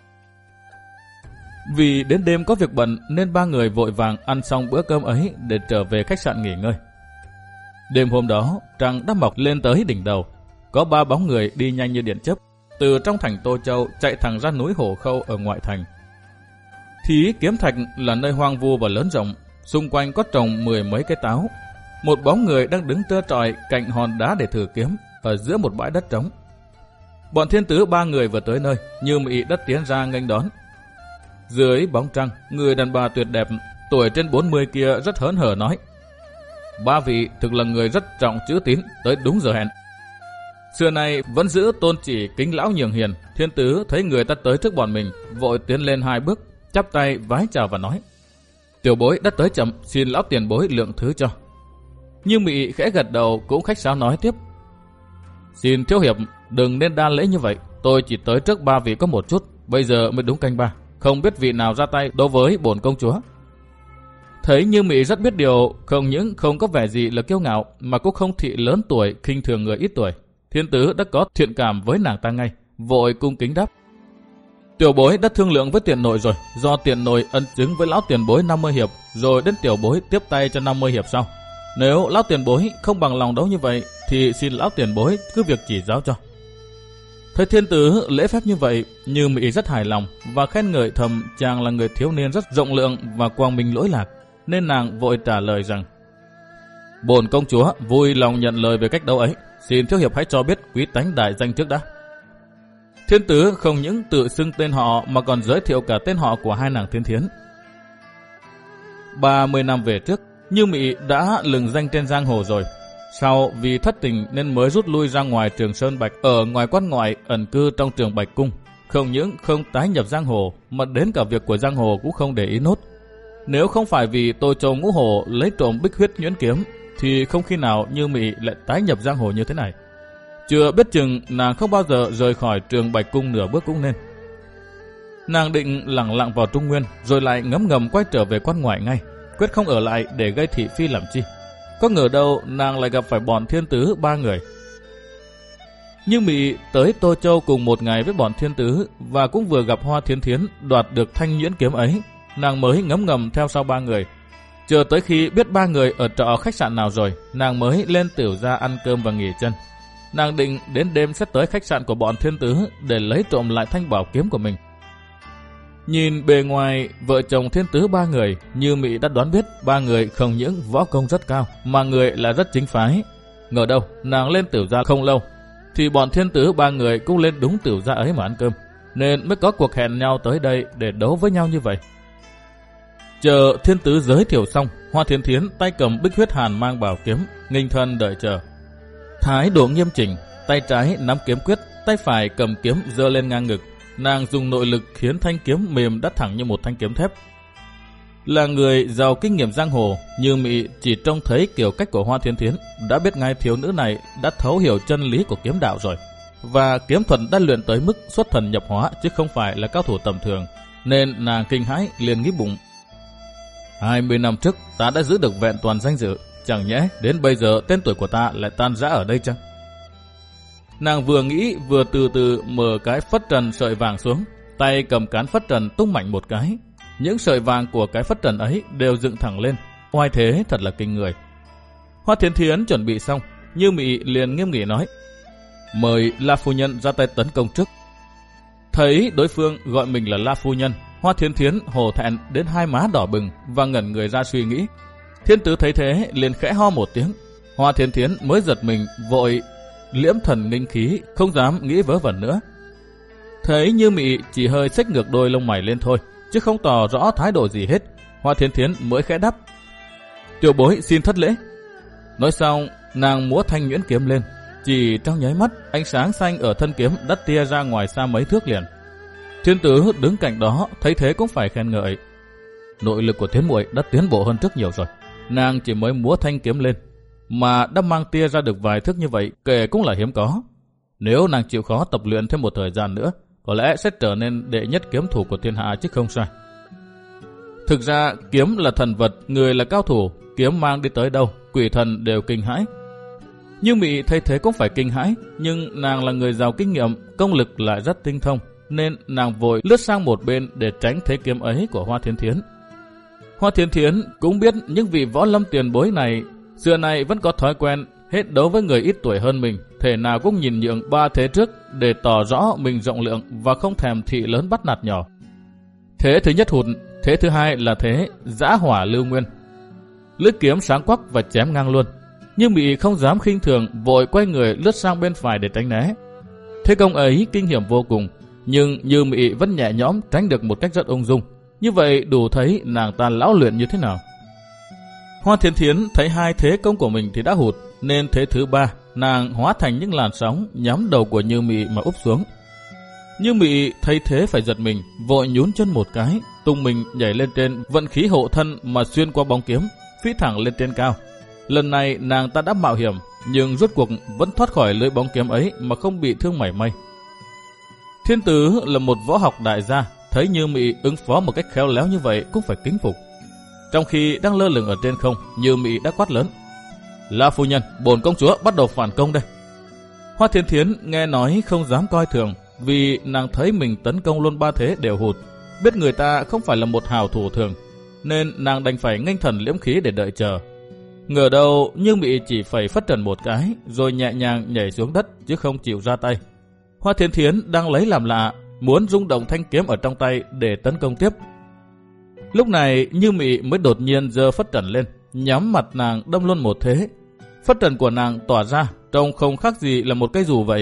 Vì đến đêm có việc bận nên ba người vội vàng ăn xong bữa cơm ấy để trở về khách sạn nghỉ ngơi. Đêm hôm đó, trăng đã mọc lên tới đỉnh đầu. Có ba bóng người đi nhanh như điện chớp, từ trong thành Tô Châu chạy thẳng ra núi Hổ Khâu ở ngoại thành. Thí Kiếm Thạch là nơi hoang vu và lớn rộng, xung quanh có trồng mười mấy cây táo. Một bóng người đang đứng trơ trọi cạnh hòn đá để thử kiếm ở giữa một bãi đất trống. Bọn Thiên Tứ ba người vừa tới nơi, Như Mị đã tiến ra nghênh đón. Dưới bóng trăng, người đàn bà tuyệt đẹp, tuổi trên bốn mươi kia rất hớn hở nói. Ba vị thực là người rất trọng chữ tín, tới đúng giờ hẹn. Xưa nay vẫn giữ tôn chỉ kính lão nhường hiền. Thiên Tứ thấy người ta tới trước bọn mình, vội tiến lên hai bước, chắp tay vái chào và nói. Tiểu bối đã tới chậm, xin lão tiền bối lượng thứ cho. Như Mị khẽ gật đầu cũng khách sáo nói tiếp. Xin thiếu hiệp đừng nên đa lễ như vậy, tôi chỉ tới trước ba vị có một chút, bây giờ mới đúng canh ba, không biết vị nào ra tay đối với bổn công chúa. Thấy Như Mị rất biết điều, không những không có vẻ gì là kiêu ngạo mà cũng không thị lớn tuổi khinh thường người ít tuổi. Thiên Tứ đã có thiện cảm với nàng ta ngay, vội cung kính đáp. Tiểu bối đã thương lượng với tiền nội rồi, do tiền nội ân chứng với lão tiền bối năm mươi hiệp, rồi đến tiểu bối tiếp tay cho năm mươi hiệp sau. Nếu lão tiền bối không bằng lòng đấu như vậy, thì xin lão tiền bối cứ việc chỉ giáo cho. Thấy Thiên Tứ lễ phép như vậy, Như Mị rất hài lòng và khen ngợi thầm chàng là người thiếu niên rất rộng lượng và quang minh lỗi lạc, nên nàng vội trả lời rằng. Bổn công chúa vui lòng nhận lời về cách đấu ấy, xin thiếu hiệp hãy cho biết quý tánh đại danh trước đã. Thiên Tứ không những tự xưng tên họ mà còn giới thiệu cả tên họ của hai nàng Thiên Thiến. ba mươi năm về trước, Như Mị đã lừng danh trên giang hồ rồi. Sau vì thất tình nên mới rút lui ra ngoài Trường Sơn Bạch, ở ngoài quan ngoại ẩn cư trong Trường Bạch Cung. Không những không tái nhập giang hồ mà đến cả việc của giang hồ cũng không để ý nốt. Nếu không phải vì Tô Châu Ngũ Hổ lấy trộm Bích Huyết Nhuyễn Kiếm thì không khi nào Như Mị lại tái nhập giang hồ như thế này. Chưa biết chừng nàng không bao giờ rời khỏi Trường Bạch Cung nửa bước cũng nên. Nàng định lẳng lặng vào Trung Nguyên rồi lại ngấm ngầm quay trở về quan ngoại ngay, quyết không ở lại để gây thị phi làm chi. Có ngờ đâu nàng lại gặp phải bọn Thiên Tứ ba người. Như Mị tới Tô Châu cùng một ngày với bọn Thiên Tứ và cũng vừa gặp Hoa Thiên Thiến đoạt được thanh nhuyễn kiếm ấy, nàng mới ngấm ngầm theo sau ba người. Chờ tới khi biết ba người ở trọ khách sạn nào rồi, nàng mới lên Tửu Gia ăn cơm và nghỉ chân. Nàng định đến đêm sẽ tới khách sạn của bọn Thiên Tứ để lấy trộm lại thanh bảo kiếm của mình. Nhìn bề ngoài vợ chồng Thiên Tứ ba người, Như Mị đã đoán biết ba người không những võ công rất cao mà người là rất chính phái. Ngờ đâu nàng lên Tửu Gia không lâu thì bọn Thiên Tứ ba người cũng lên đúng Tửu Gia ấy mà ăn cơm, nên mới có cuộc hẹn nhau tới đây để đấu với nhau như vậy. Chờ Thiên Tứ giới thiệu xong, Hoa Thiên Thiến tay cầm Bích Huyết Hàn mang bảo kiếm, nghinh thân đợi chờ. Thái độ nghiêm chỉnh, tay trái nắm kiếm quyết, tay phải cầm kiếm giơ lên ngang ngực. Nàng dùng nội lực khiến thanh kiếm mềm đắt thẳng như một thanh kiếm thép. Là người giàu kinh nghiệm giang hồ, Như Mị chỉ trông thấy kiểu cách của Hoa Thiên Thiến đã biết ngay thiếu nữ này đã thấu hiểu chân lý của kiếm đạo rồi, và kiếm thuật đã luyện tới mức xuất thần nhập hóa chứ không phải là cao thủ tầm thường, nên nàng kinh hãi liền nghĩ bụng. Hai mươi năm trước ta đã giữ được vẹn toàn danh dự, chẳng nhẽ đến bây giờ tên tuổi của ta lại tan rã ở đây chăng? Nàng vừa nghĩ vừa từ từ mở cái phất trần sợi vàng xuống, tay cầm cán phất trần tung mạnh một cái. Những sợi vàng của cái phất trần ấy đều dựng thẳng lên, oai thế thật là kinh người. Hoa Thiên Thiến chuẩn bị xong, Như Mị liền nghiêm nghị nói: mời La phu nhân ra tay tấn công trước. Thấy đối phương gọi mình là La phu nhân, Hoa Thiên Thiến hổ thẹn đến hai má đỏ bừng và ngẩn người ra suy nghĩ. Thiên Tứ thấy thế liền khẽ ho một tiếng. Hoa Thiên Thiến mới giật mình vội liễm thần nghinh khí, không dám nghĩ vớ vẩn nữa. Thấy Như Mị chỉ hơi xếch ngược đôi lông mày lên thôi, chứ không tỏ rõ thái độ gì hết, Hoa Thiên Thiến mới khẽ đáp: "Tiểu bối xin thất lễ." Nói xong, nàng múa thanh nhuyễn kiếm lên, chỉ trong nháy mắt, ánh sáng xanh ở thân kiếm đã tia ra ngoài xa mấy thước liền. Thiên Tứ đứng cạnh đó thấy thế cũng phải khen ngợi: "Nội lực của Thiến muội đã tiến bộ hơn rất nhiều rồi. Nàng chỉ mới múa thanh kiếm lên mà đã mang tia ra được vài thước như vậy, kể cũng là hiếm có. Nếu nàng chịu khó tập luyện thêm một thời gian nữa, có lẽ sẽ trở nên đệ nhất kiếm thủ của thiên hạ chứ không sai." Thực ra kiếm là thần vật, người là cao thủ, kiếm mang đi tới đâu, quỷ thần đều kinh hãi. Như Mị thấy thế cũng phải kinh hãi, nhưng nàng là người giàu kinh nghiệm, công lực lại rất tinh thông, nên nàng vội lướt sang một bên để tránh thế kiếm ấy của Hoa Thiên Thiến. Hoa Thiên Thiến cũng biết những vị võ lâm tiền bối này xưa nay vẫn có thói quen hết đấu với người ít tuổi hơn mình, thể nào cũng nhìn nhượng ba thế trước để tỏ rõ mình rộng lượng và không thèm thị lớn bắt nạt nhỏ. Thế thứ nhất hụt, thế thứ hai là thế dã hỏa lưu nguyên. Lưỡi kiếm sáng quắc và chém ngang luôn. Nhưng Mị không dám khinh thường, vội quay người lướt sang bên phải để tránh né. Thế công ấy kinh hiểm vô cùng, nhưng Như Mị vẫn nhẹ nhõm tránh được một cách rất ung dung. Như vậy đủ thấy nàng ta lão luyện như thế nào. Hoa Thiên Thiến thấy hai thế công của mình thì đã hụt, nên thế thứ ba nàng hóa thành những làn sóng nhắm đầu của Như Mị mà úp xuống. Như Mị thấy thế phải giật mình, vội nhún chân một cái, tung mình nhảy lên trên, vận khí hộ thân mà xuyên qua bóng kiếm, phi thẳng lên trên cao. Lần này nàng ta đã mạo hiểm, nhưng rốt cuộc vẫn thoát khỏi lưỡi bóng kiếm ấy mà không bị thương mảy may. Thiên Tứ là một võ học đại gia, thấy Như Mị ứng phó một cách khéo léo như vậy cũng phải kính phục. Trong khi đang lơ lửng ở trên không, Như Mị đã quát lớn: "La phu nhân, bổn công chúa bắt đầu phản công đây." Hoa Thiên Thiến nghe nói không dám coi thường, vì nàng thấy mình tấn công luôn ba thế đều hụt, biết người ta không phải là một hào thủ thường, nên nàng đành phải nghênh thần liễm khí để đợi chờ. Ngờ đâu Như Mị chỉ phải phất trần một cái, rồi nhẹ nhàng nhảy xuống đất chứ không chịu ra tay. Hoa Thiên Thiến đang lấy làm lạ, muốn rung động thanh kiếm ở trong tay để tấn công tiếp. Lúc này Như Mị mới đột nhiên giơ phất trần lên, nhắm mặt nàng đâm luôn một thế. Phất trần của nàng tỏa ra, trông không khác gì là một cây dù vậy.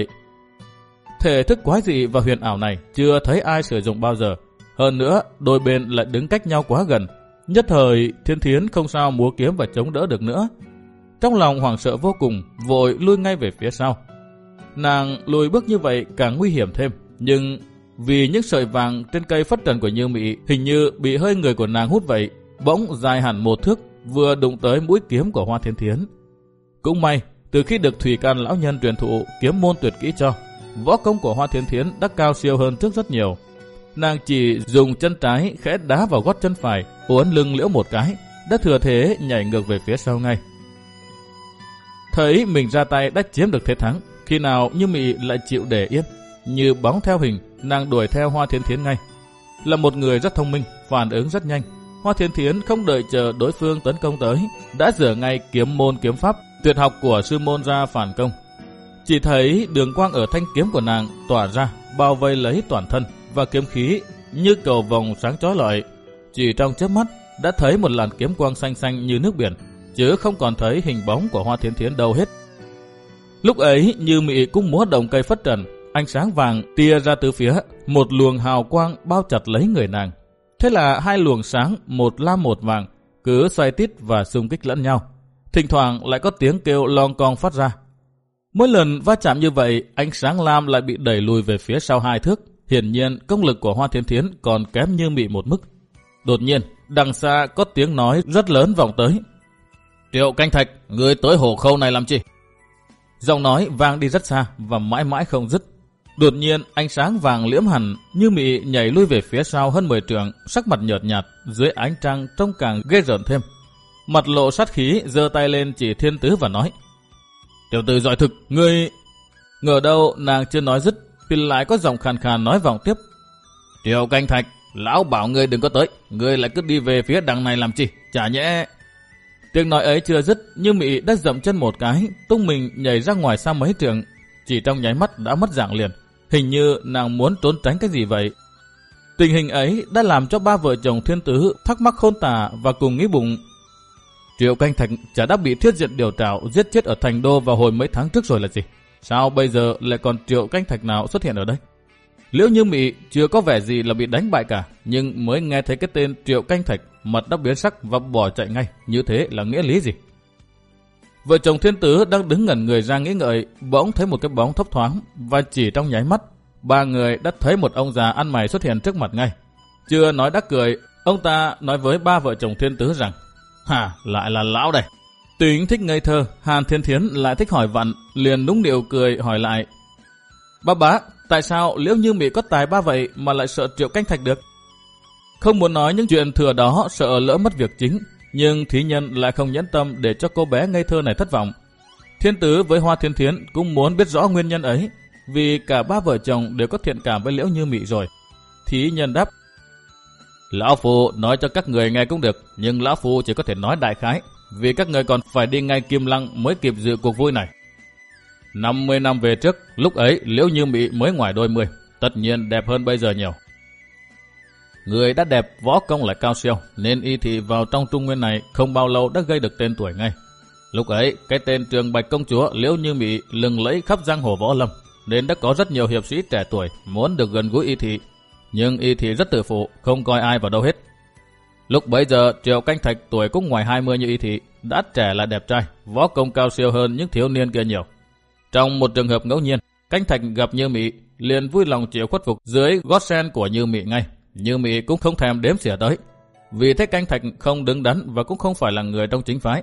Thể thức quái dị và huyền ảo này chưa thấy ai sử dụng bao giờ. Hơn nữa, đôi bên lại đứng cách nhau quá gần. Nhất thời, Thiên Thiến không sao múa kiếm và chống đỡ được nữa. Trong lòng hoảng sợ vô cùng, vội lui ngay về phía sau. Nàng lùi bước như vậy càng nguy hiểm thêm, nhưng vì những sợi vàng trên cây phất trần của Như Mị hình như bị hơi người của nàng hút vậy, bỗng dài hẳn một thước, vừa đụng tới mũi kiếm của Hoa Thiên Thiến. Cũng may, từ khi được Thủy Can lão nhân truyền thụ kiếm môn tuyệt kỹ cho, võ công của Hoa Thiên Thiến đã cao siêu hơn trước rất nhiều. Nàng chỉ dùng chân trái khẽ đá vào gót chân phải, uốn lưng liễu một cái, đã thừa thế nhảy ngược về phía sau ngay. Thấy mình ra tay đã chiếm được thế thắng, khi nào Như Mị lại chịu để yên, như bóng theo hình, nàng đuổi theo Hoa Thiên Thiến ngay. Là một người rất thông minh, phản ứng rất nhanh, Hoa Thiên Thiến không đợi chờ đối phương tấn công tới, đã giở ngay kiếm môn kiếm pháp tuyệt học của sư môn ra phản công. Chỉ thấy đường quang ở thanh kiếm của nàng tỏa ra, bao vây lấy toàn thân, và kiếm khí như cầu vồng sáng chói lọi. Chỉ trong chớp mắt đã thấy một làn kiếm quang xanh xanh như nước biển, chứ không còn thấy hình bóng của Hoa Thiên Thiến đâu hết. Lúc ấy Như Mị cũng múa động cây phất trần, ánh sáng vàng tia ra từ phía, một luồng hào quang bao chặt lấy người nàng. Thế là hai luồng sáng, một lam một vàng, cứ xoay tít và xung kích lẫn nhau. Thỉnh thoảng lại có tiếng kêu lon con phát ra. Mỗi lần va chạm như vậy, ánh sáng lam lại bị đẩy lùi về phía sau hai thước. Hiển nhiên công lực của Hoa Thiên Thiến còn kém Như Mị một mức. Đột nhiên, đằng xa có tiếng nói rất lớn vọng tới: "Triệu Canh Thạch, người tới hồ khâu này làm chi?" Giọng nói vang đi rất xa và mãi mãi không dứt. Đột nhiên ánh sáng vàng liễm hẳn, Như Mị nhảy lui về phía sau hơn mười trượng, sắc mặt nhợt nhạt, dưới ánh trăng trông càng ghê rợn thêm. Mặt lộ sát khí, giơ tay lên chỉ Thiên Tứ và nói: "Tiểu tử giỏi thực, ngươi..." Ngờ đâu nàng chưa nói dứt thì lại có giọng khàn khàn nói vọng tiếp: "Triệu Canh Thạch, lão bảo ngươi đừng có tới, ngươi lại cứ đi về phía đằng này làm chi? Chả nhẽ..." Tiếng nói ấy chưa dứt, Như Mị đã dậm chân một cái, tung mình nhảy ra ngoài xa mấy trượng, chỉ trong nháy mắt đã mất dạng liền. Hình như nàng muốn trốn tránh cái gì vậy. Tình hình ấy đã làm cho ba vợ chồng Thiên Tứ thắc mắc khôn tả và cùng nghĩ bụng: Triệu Canh Thạch chả đã bị Thiết Diện điều trảo giết chết ở thành đô vào hồi mấy tháng trước rồi là gì? Sao bây giờ lại còn Triệu Canh Thạch nào xuất hiện ở đây? Liễu Như Mị chưa có vẻ gì là bị đánh bại cả, nhưng mới nghe thấy cái tên Triệu Canh Thạch, mặt đã biến sắc và bỏ chạy ngay. Như thế là nghĩa lý gì? Vợ chồng Thiên Tứ đang đứng ngẩn người ra nghĩ ngợi, bỗng thấy một cái bóng thấp thoáng, và chỉ trong nháy mắt, ba người đã thấy một ông già ăn mày xuất hiện trước mặt ngay. Chưa nói đã cười, ông ta nói với ba vợ chồng Thiên Tứ rằng: "Hả, lại là lão đây." Tính thích ngây thơ, Hàn Thiên Thiến lại thích hỏi vặn, liền nũng nịu cười hỏi lại: "Ba bá, tại sao Liễu Như Mị có tài ba vậy mà lại sợ Triệu Canh Thạch được?" Không muốn nói những chuyện thừa đó, sợ lỡ mất việc chính, nhưng thí nhân lại không nhẫn tâm để cho cô bé ngây thơ này thất vọng. Thiên Tứ với Hoa Thiên Thiến cũng muốn biết rõ nguyên nhân ấy, vì cả ba vợ chồng đều có thiện cảm với Liễu Như Mị rồi. Thí nhân đáp: "Lão Phu nói cho các người nghe cũng được, nhưng Lão Phu chỉ có thể nói đại khái, vì các người còn phải đi ngay Kim Lăng mới kịp dự cuộc vui này. năm mươi năm về trước, lúc ấy Liễu Như Mị mới ngoài đôi mươi, tất nhiên đẹp hơn bây giờ nhiều. Người đã đẹp, võ công lại cao siêu, nên y thị vào trong Trung Nguyên này không bao lâu đã gây được tên tuổi ngay. Lúc ấy, cái tên Trường Bạch công chúa Liễu Như Mị lừng lẫy khắp giang hồ võ lâm, nên đã có rất nhiều hiệp sĩ trẻ tuổi muốn được gần gũi y thị, nhưng y thị rất tự phụ, không coi ai vào đâu hết. Lúc bấy giờ, Triệu Canh Thạch tuổi cũng ngoài hai mươi như y thị, đã trẻ là đẹp trai, võ công cao siêu hơn những thiếu niên kia nhiều. Trong một trường hợp ngẫu nhiên, Canh Thạch gặp Như Mị, liền vui lòng chịu khuất phục dưới gót sen của Như Mị ngay. Như Mị cũng không thèm đếm xỉa tới, vì thấy Canh Thạch không đứng đắn và cũng không phải là người trong chính phái.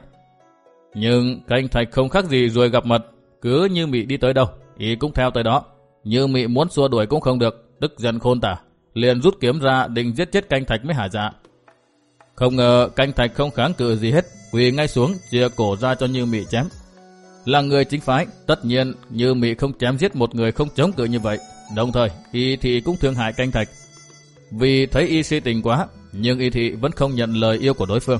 Nhưng Canh Thạch không khác gì ruồi gặp mật, cứ Như Mị đi tới đâu, y cũng theo tới đó. Như Mị muốn xua đuổi cũng không được, tức giận khôn tả, liền rút kiếm ra định giết chết Canh Thạch mới hả dạ. Không ngờ Canh Thạch không kháng cự gì hết, quỳ ngay xuống chia cổ ra cho Như Mị chém. Là người chính phái, tất nhiên Như Mị không chém giết một người không chống cự như vậy. Đồng thời y thị cũng thương hại Canh Thạch, vì thấy y si tình quá, nhưng y thị vẫn không nhận lời yêu của đối phương.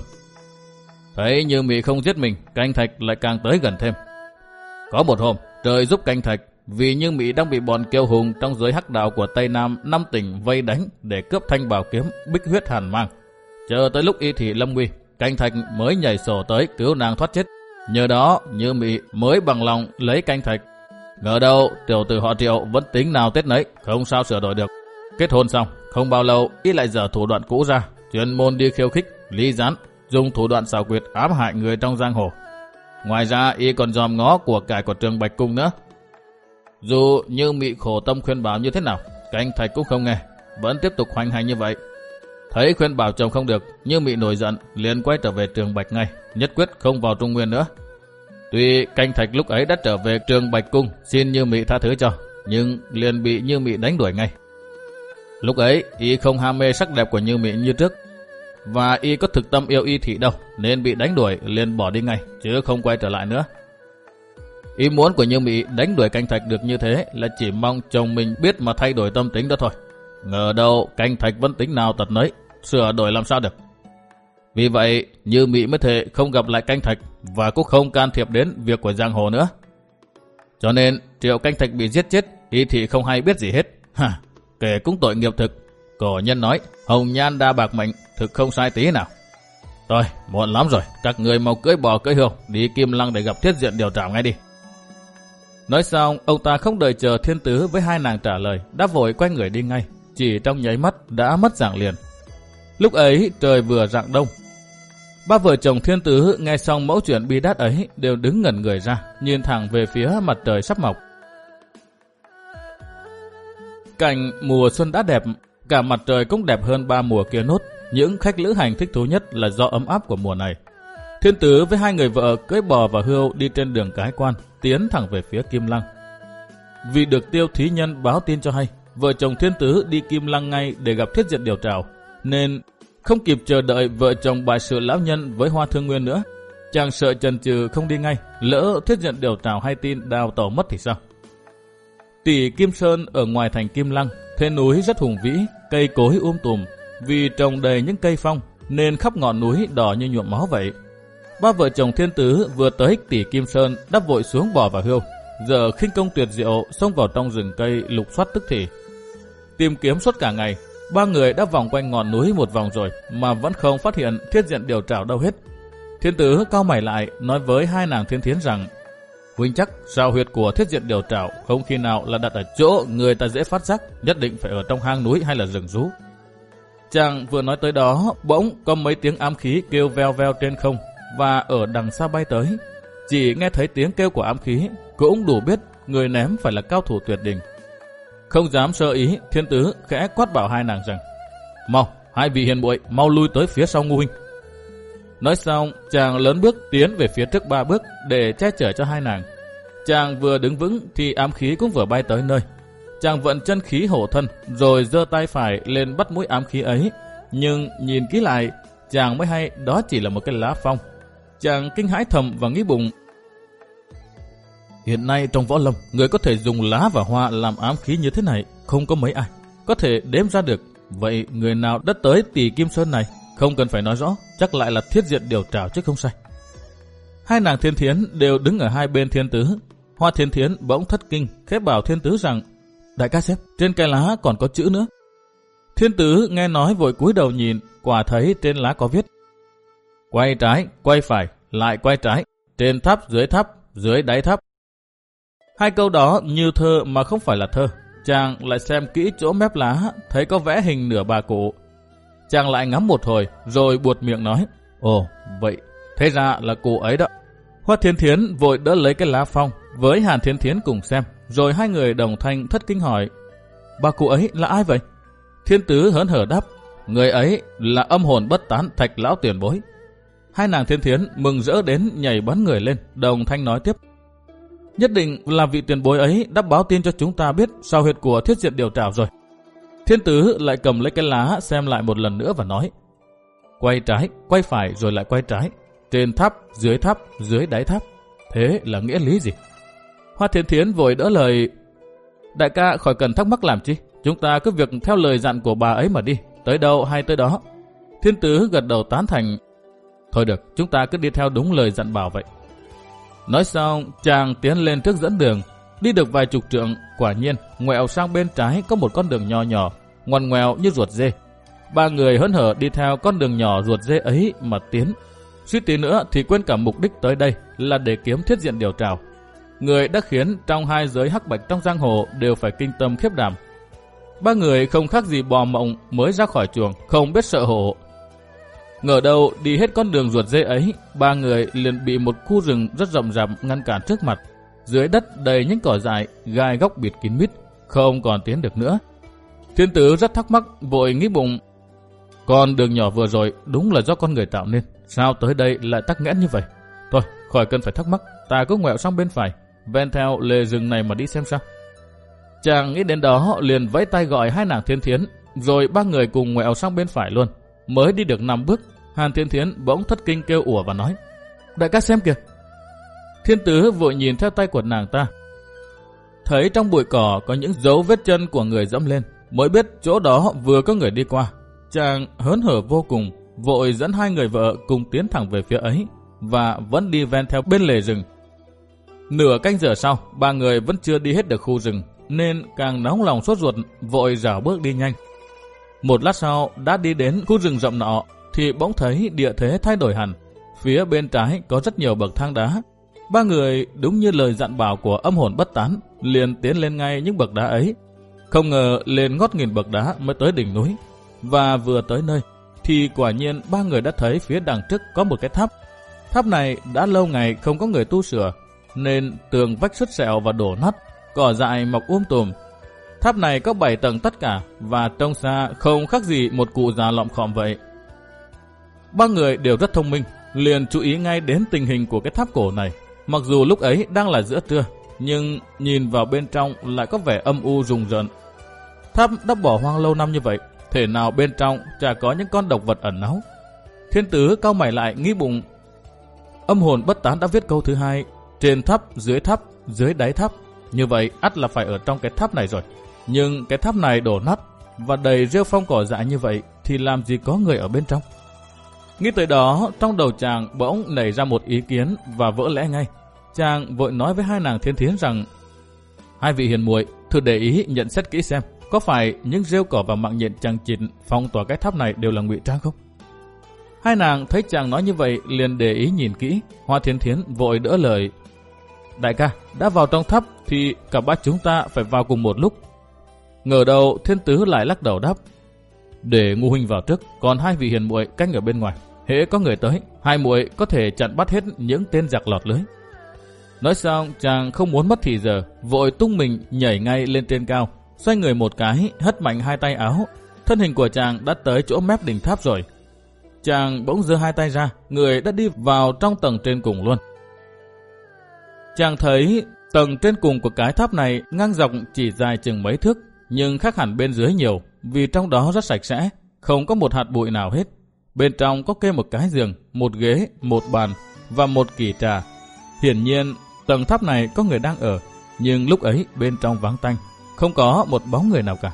Thấy Như Mị không giết mình, Canh Thạch lại càng tới gần thêm. Có một hôm, trời giúp Canh Thạch, vì Như Mị đang bị bọn Kiêu Hùng trong giới hắc đạo của Tây Nam năm tỉnh vây đánh để cướp thanh bảo kiếm Bích Huyết Hàn Mang. Chờ tới lúc y thị lâm nguy, Canh Thạch mới nhảy sổ tới cứu nàng thoát chết. Nhờ đó Như Mị mới bằng lòng lấy Canh Thạch. Ngờ đâu tiểu tử họ Triệu vẫn tính nào tết nấy, không sao sửa đổi được. Kết hôn xong, không bao lâu y lại dở thủ đoạn cũ ra, chuyên môn đi khiêu khích, ly gián, dùng thủ đoạn xảo quyệt ám hại người trong giang hồ. Ngoài ra y còn dòm ngó của cải của Trường Bạch Cung nữa. Dù Như Mị khổ tâm khuyên bảo như thế nào, Canh Thạch cũng không nghe, vẫn tiếp tục hoành hành như vậy. Thấy khuyên bảo chồng không được, Như Mị nổi giận, liền quay trở về Trường Bạch ngay, nhất quyết không vào Trung Nguyên nữa. Tuy Canh Thạch lúc ấy đã trở về Trường Bạch Cung xin Như Mị tha thứ cho, nhưng liền bị Như Mị đánh đuổi ngay. Lúc ấy y không ham mê sắc đẹp của Như Mị như trước, và y có thực tâm yêu y thị đâu, nên bị đánh đuổi liền bỏ đi ngay, chứ không quay trở lại nữa. Ý muốn của Như Mị đánh đuổi Canh Thạch được như thế là chỉ mong chồng mình biết mà thay đổi tâm tính đó thôi. Ngờ đâu Canh Thạch vẫn tính nào tật nấy, sửa đổi làm sao được. Vì vậy Như Mị mới thề không gặp lại Canh Thạch, và cũng không can thiệp đến việc của giang hồ nữa. Cho nên Triệu Canh Thạch bị giết chết, y thị không hay biết gì hết. Hả, kể cũng tội nghiệp thực. Cổ nhân nói hồng nhan đa bạc mệnh, thực không sai tí nào. Thôi, muộn lắm rồi, các người mau cưỡi bò cưỡi hươu đi Kim Lăng để gặp Thiết Diện điều trảo ngay đi. Nói xong, ông ta không đợi chờ Thiên Tứ với hai nàng trả lời, đã vội quay người đi ngay, chỉ trong nháy mắt đã mất dạng liền. Lúc ấy trời vừa rạng đông. Ba vợ chồng Thiên Tứ nghe xong mẫu chuyện bi đát ấy đều đứng ngẩn người ra, nhìn thẳng về phía mặt trời sắp mọc. Cảnh mùa xuân đã đẹp, cả mặt trời cũng đẹp hơn ba mùa kia nốt. Những khách lữ hành thích thú nhất là do ấm áp của mùa này. Thiên Tứ với hai người vợ cưỡi bò và hươu đi trên đường Cái Quan, tiến thẳng về phía Kim Lăng. Vì được Tiêu thí nhân báo tin cho hay, vợ chồng Thiên Tứ đi Kim Lăng ngay để gặp Thiết Diện điều trảo, nên không kịp chờ đợi vợ chồng Bại Sự lão nhân với Hoa Thương Nguyên nữa. Chàng sợ chần chừ không đi ngay, lỡ Thiết Diện điều trảo hay tin đào tẩu mất thì sao? Tỷ Kim Sơn ở ngoài thành Kim Lăng, thế núi rất hùng vĩ, cây cối um tùm, vì trồng đầy những cây phong nên khắp ngọn núi đỏ như nhuộm máu vậy. Ba vợ chồng Thiên Tứ vừa tới Tỷ Kim Sơn đã vội xuống bò và hươu, giờ khinh công tuyệt diệu xông vào trong rừng cây lục soát tức thì. Tìm kiếm suốt cả ngày, ba người đã vòng quanh ngọn núi một vòng rồi mà vẫn không phát hiện Thiết Diện điều trảo đâu hết. Thiên Tứ cau mày lại nói với hai nàng Thiên Thiến rằng: Huynh chắc sao huyệt của Thiết Diện Điều Trảo không khi nào là đặt ở chỗ người ta dễ phát giác, nhất định phải ở trong hang núi hay là rừng rú. Chàng vừa nói tới đó, bỗng có mấy tiếng ám khí kêu veo veo trên không và ở đằng xa bay tới. Chỉ nghe thấy tiếng kêu của ám khí cũng đủ biết người ném phải là cao thủ tuyệt đỉnh. Không dám sơ ý, Thiên Tứ khẽ quát bảo hai nàng rằng: "Mau, hai vị hiền muội mau lui tới phía sau Ngô huynh." Nói xong, chàng lớn bước tiến về phía trước ba bước để che chở cho hai nàng. Chàng vừa đứng vững thì ám khí cũng vừa bay tới nơi. Chàng vận chân khí hộ thân rồi giơ tay phải lên bắt mũi ám khí ấy, nhưng nhìn kỹ lại, chàng mới hay đó chỉ là một cái lá phong. Chàng kinh hãi thầm và nghĩ bụng: hiện nay trong võ lâm, người có thể dùng lá và hoa làm ám khí như thế này không có mấy ai, có thể đếm ra được. Vậy người nào đất tới Tỷ Kim Sơn này? Không cần phải nói rõ, chắc lại là Thiết Diện Điều Trảo chứ không sai. Hai nàng Thiên Thiến đều đứng ở hai bên Thiên Tứ. Hoa Thiên Thiến bỗng thất kinh, khẽ bảo Thiên Tứ rằng: "Đại ca xem, trên cái lá còn có chữ nữa." Thiên Tứ nghe nói vội cúi đầu nhìn, quả thấy trên lá có viết: "Quay trái, quay phải, lại quay trái, trên tháp, dưới tháp, dưới đáy tháp." Hai câu đó như thơ mà không phải là thơ. Chàng lại xem kỹ chỗ mép lá, thấy có vẽ hình nửa bà cụ. Chàng lại ngắm một hồi, rồi buột miệng nói: "Ồ, vậy, thế ra là cụ ấy đó." Hoa Thiên Thiến vội đỡ lấy cái lá phong, với Hàn Thiên Thiến cùng xem, rồi hai người đồng thanh thất kinh hỏi: "Bà cụ ấy là ai vậy?" Thiên Tứ hớn hở đáp: "Người ấy là âm hồn bất tán Thạch lão tiền bối." Hai nàng Thiên Thiến mừng rỡ đến nhảy bắn người lên, đồng thanh nói tiếp: "Nhất định là vị tiền bối ấy đã báo tin cho chúng ta biết sao huyệt của Thiết Diện Điều Trảo rồi." Thiên Tứ lại cầm lấy cái lá xem lại một lần nữa và nói: "Quay trái, quay phải rồi lại quay trái, trên tháp, dưới tháp, dưới đáy tháp. Thế là nghĩa lý gì?" Hoa Thiên Thiến vội đỡ lời: "Đại ca khỏi cần thắc mắc làm chi, chúng ta cứ việc theo lời dặn của bà ấy mà đi, tới đâu hay tới đó." Thiên Tứ gật đầu tán thành: "Thôi được, chúng ta cứ đi theo đúng lời dặn bảo vậy." Nói xong, chàng tiến lên trước dẫn đường. Đi được vài chục trượng, quả nhiên ngoẹo sang bên trái có một con đường nhỏ nhỏ, ngoằn ngoèo như ruột dê. Ba người hớn hở đi theo con đường nhỏ ruột dê ấy mà tiến. Suýt tí nữa thì quên cả mục đích tới đây là để kiếm Thiết Diện Điều Trảo. Người đã khiến trong hai giới hắc bạch trong giang hồ đều phải kinh tâm khiếp đảm. Ba người không khác gì bò mộng mới ra khỏi chuồng, không biết sợ hổ. Ngờ đâu đi hết con đường ruột dê ấy, ba người liền bị một khu rừng rất rậm rạp ngăn cản trước mặt. Dưới đất đầy những cỏ dại, gai góc bịt kín mít, không còn tiến được nữa. Thiên Tứ rất thắc mắc, vội nghĩ bụng: con đường nhỏ vừa rồi đúng là do con người tạo nên, sao tới đây lại tắc nghẽn như vậy? Thôi, khỏi cần phải thắc mắc, ta cứ ngoẹo sang bên phải, ven theo lề rừng này mà đi xem sao. Chàng nghĩ đến đó liền vẫy tay gọi hai nàng Thiên Thiến, rồi ba người cùng ngoẹo sang bên phải luôn. Mới đi được năm bước, Hàn Thiên Thiến bỗng thất kinh kêu ủa và nói: "Đại ca xem kìa." Thiên Tứ vội nhìn theo tay của nàng ta, thấy trong bụi cỏ có những dấu vết chân của người dẫm lên, mới biết chỗ đó vừa có người đi qua. Chàng hớn hở vô cùng, vội dẫn hai người vợ cùng tiến thẳng về phía ấy, và vẫn đi ven theo bên lề rừng. Nửa canh giờ sau, ba người vẫn chưa đi hết được khu rừng, nên càng nóng lòng sốt ruột, vội rảo bước đi nhanh. Một lát sau đã đi đến khu rừng rậm nọ, thì bỗng thấy địa thế thay đổi hẳn. Phía bên trái có rất nhiều bậc thang đá. Ba người đúng như lời dặn bảo của âm hồn bất tán, liền tiến lên ngay những bậc đá ấy. Không ngờ lên ngót nghìn bậc đá mới tới đỉnh núi. Và vừa tới nơi, thì quả nhiên ba người đã thấy phía đằng trước có một cái tháp. Tháp này đã lâu ngày không có người tu sửa, nên tường vách sứt sẹo và đổ nát, cỏ dại mọc um tùm. Tháp này có bảy tầng tất cả, và trông xa không khác gì một cụ già lọm khọm vậy. Ba người đều rất thông minh, liền chú ý ngay đến tình hình của cái tháp cổ này. Mặc dù lúc ấy đang là giữa trưa, nhưng nhìn vào bên trong lại có vẻ âm u rùng rợn. Tháp đã bỏ hoang lâu năm như vậy, thể nào bên trong chả có những con độc vật ẩn náu. Thiên Tứ cau mày lại nghĩ bụng: âm hồn bất tán đã viết câu thứ hai, trên tháp, dưới tháp, dưới đáy tháp. Như vậy ắt là phải ở trong cái tháp này rồi. Nhưng cái tháp này đổ nát và đầy rêu phong cỏ dại như vậy, thì làm gì có người ở bên trong? Nghĩ tới đó, trong đầu chàng bỗng nảy ra một ý kiến và vỡ lẽ ngay. Chàng vội nói với hai nàng Thiên Thiến rằng: hai vị hiền muội thử để ý nhận xét kỹ xem, có phải những rêu cỏ và mạng nhện chằng chịt phong tỏa cái tháp này đều là ngụy trang không? Hai nàng thấy chàng nói như vậy liền để ý nhìn kỹ. Hoa Thiên Thiến vội đỡ lời: Đại ca, đã vào trong tháp thì cả ba chúng ta phải vào cùng một lúc. Ngờ đầu Thiên Tứ lại lắc đầu đáp: Để Ngô huynh vào trước, còn hai vị hiền muội canh ở bên ngoài. Hễ có người tới, hai muội có thể chặn bắt hết những tên giặc lọt lưới. Nói xong, chàng không muốn mất thì giờ, vội tung mình nhảy ngay lên trên cao, xoay người một cái, hất mạnh hai tay áo. Thân hình của chàng đã tới chỗ mép đỉnh tháp rồi. Chàng bỗng giơ hai tay ra, người đã đi vào trong tầng trên cùng luôn. Chàng thấy tầng trên cùng của cái tháp này ngang dọc chỉ dài chừng mấy thước, nhưng khác hẳn bên dưới nhiều, vì trong đó rất sạch sẽ, không có một hạt bụi nào hết. Bên trong có kê một cái giường, một ghế, một bàn và một kỷ trà. Hiển nhiên tầng tháp này có người đang ở, nhưng lúc ấy bên trong vắng tanh, không có một bóng người nào cả.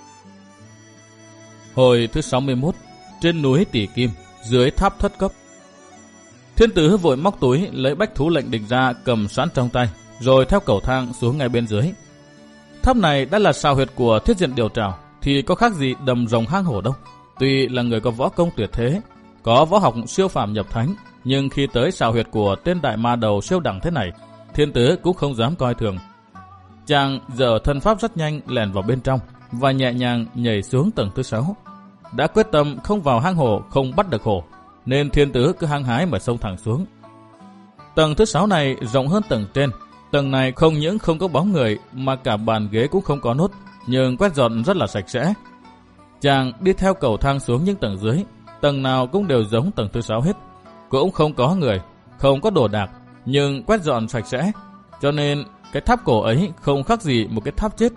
Hồi thứ sáu mươi mốt, trên núi Tỷ Kim, dưới tháp Thất Cấp. Thiên Tứ vội móc túi lấy bách thú lệnh địch ra cầm sẵn trong tay, rồi theo cầu thang xuống ngay bên dưới. Tháp này đã là sào huyệt của Thiết Diện Điều Trảo, thì có khác gì đầm rồng hang hổ đâu. Tuy là người có võ công tuyệt thế, có võ học siêu phàm nhập thánh, nhưng khi tới sào huyệt của tên đại ma đầu siêu đẳng thế này, Thiên Tứ cũng không dám coi thường. Chàng dở thân pháp rất nhanh lẻn vào bên trong và nhẹ nhàng nhảy xuống tầng thứ sáu. Đã quyết tâm không vào hang hổ không bắt được hổ, nên Thiên Tứ cứ hăng hái mà xông thẳng xuống. Tầng thứ sáu này rộng hơn tầng trên. Tầng này không những không có bóng người mà cả bàn ghế cũng không có nốt, nhưng quét dọn rất là sạch sẽ. Chàng đi theo cầu thang xuống những tầng dưới, tầng nào cũng đều giống tầng thứ sáu hết. Cũng không có người, không có đồ đạc, nhưng quét dọn sạch sẽ, cho nên cái tháp cổ ấy không khác gì một cái tháp chết.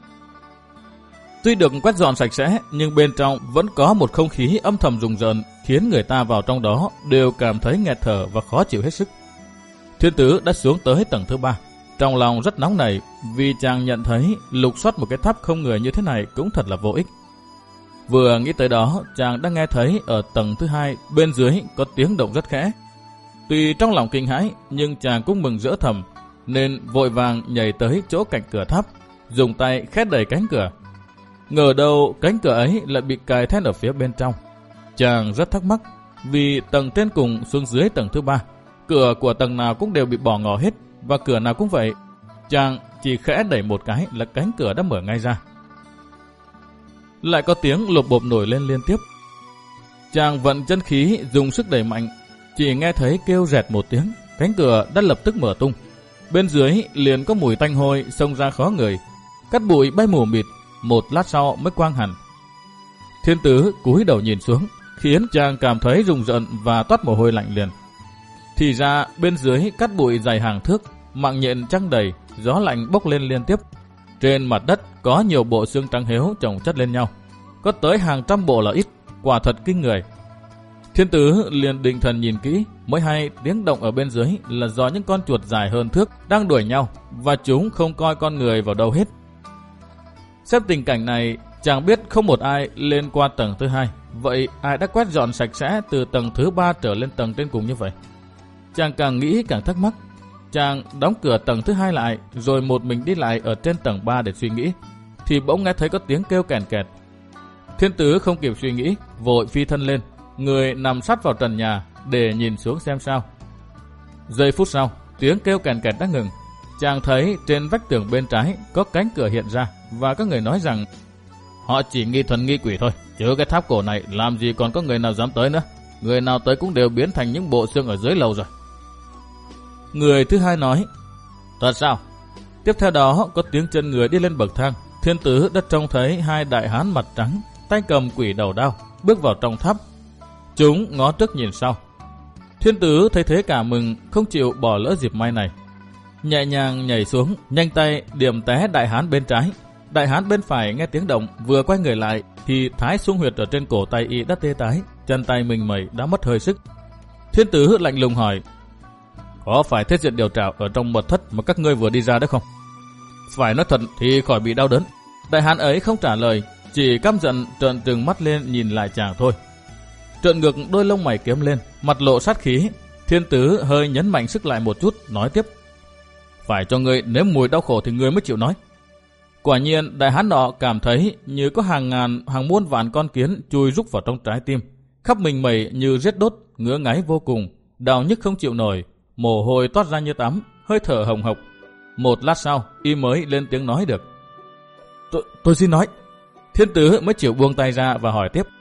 Tuy được quét dọn sạch sẽ, nhưng bên trong vẫn có một không khí âm thầm rùng rợn, khiến người ta vào trong đó đều cảm thấy nghẹt thở và khó chịu hết sức. Thiên Tứ đã xuống tới tầng thứ ba, trong lòng rất nóng nảy, vì chàng nhận thấy lục soát một cái tháp không người như thế này cũng thật là vô ích. Vừa nghĩ tới đó, chàng đã nghe thấy ở tầng thứ hai bên dưới có tiếng động rất khẽ. Tuy trong lòng kinh hãi, nhưng chàng cũng mừng rỡ thầm, nên vội vàng nhảy tới chỗ cạnh cửa tháp, dùng tay khét đẩy cánh cửa. Ngờ đâu cánh cửa ấy lại bị cài then ở phía bên trong. Chàng rất thắc mắc, vì tầng trên cùng xuống dưới tầng thứ ba, cửa của tầng nào cũng đều bị bỏ ngỏ hết, và cửa nào cũng vậy. Chàng chỉ khẽ đẩy một cái là cánh cửa đã mở ngay ra. Lại có tiếng lộp bộp nổi lên liên tiếp. Chàng vận chân khí dùng sức đẩy mạnh, chỉ nghe thấy kêu rẹt một tiếng, cánh cửa đã lập tức mở tung. Bên dưới liền có mùi tanh hôi xông ra khó người, cát bụi bay mù mịt, một lát sau mới quang hẳn. Thiên Tứ cúi đầu nhìn xuống, khiến chàng cảm thấy rùng rợn và toát mồ hôi lạnh liền. Thì ra bên dưới cát bụi dày hàng thước, mạng nhện trăng đầy, gió lạnh bốc lên liên tiếp. Trên mặt đất có nhiều bộ xương trắng héo chồng chất lên nhau, có tới hàng trăm bộ là ít, quả thật kinh người. Thiên Tứ liền định thần nhìn kỹ, mới hay tiếng động ở bên dưới là do những con chuột dài hơn thước đang đuổi nhau, và chúng không coi con người vào đâu hết. Xem tình cảnh này, chàng biết không một ai lên qua tầng thứ hai. Vậy ai đã quét dọn sạch sẽ từ tầng thứ ba trở lên tầng trên cùng như vậy? Chàng càng nghĩ càng thắc mắc. Chàng đóng cửa tầng thứ hai lại, rồi một mình đi lại ở trên tầng ba để suy nghĩ, thì bỗng nghe thấy có tiếng kêu kèn kẹt. Thiên Tứ không kịp suy nghĩ, vội phi thân lên, người nằm sát vào trần nhà để nhìn xuống xem sao. Giây phút sau, tiếng kêu kèn kẹt đã ngừng. Chàng thấy trên vách tường bên trái có cánh cửa hiện ra, và có người nói rằng họ chỉ nghi thần nghi quỷ thôi, chứ cái tháp cổ này làm gì còn có người nào dám tới nữa. Người nào tới cũng đều biến thành những bộ xương ở dưới lầu rồi. Người thứ hai nói: Thật sao? Tiếp theo đó có tiếng chân người đi lên bậc thang. Thiên Tứ đã trông thấy hai đại hán mặt trắng, tay cầm quỷ đầu đao, bước vào trong tháp. Chúng ngó trước nhìn sau. Thiên Tứ thấy thế cả mừng, không chịu bỏ lỡ dịp may này. Nhẹ nhàng nhảy xuống, nhanh tay điểm té đại hán bên trái. Đại hán bên phải nghe tiếng động, vừa quay người lại thì thái xung huyệt ở trên cổ tay y đã tê tái, chân tay mình mẩy đã mất hơi sức. Thiên Tứ lạnh lùng hỏi: Có phải Thiết Diện Điều Trảo ở trong mật thất mà các ngươi vừa đi ra đấy không? Phải nói thật thì khỏi bị đau đớn. Đại hán ấy không trả lời, chỉ căm giận trợn trừng mắt lên nhìn lại chàng thôi. Trợn ngược đôi lông mày kiếm lên, mặt lộ sát khí. Thiên Tứ hơi nhấn mạnh sức lại một chút, nói tiếp: Phải cho ngươi nếm mùi đau khổ thì ngươi mới chịu nói. Quả nhiên đại hán nọ cảm thấy như có hàng ngàn hàng muôn vạn con kiến chui rúc vào trong trái tim, khắp mình mẩy như rết đốt, ngứa ngáy vô cùng, đau nhức không chịu nổi, mồ hôi toát ra như tắm, hơi thở hồng hộc. Một lát sau, y mới lên tiếng nói được. Tôi, tôi xin nói. Thiên Tứ mới chịu buông tay ra và hỏi tiếp.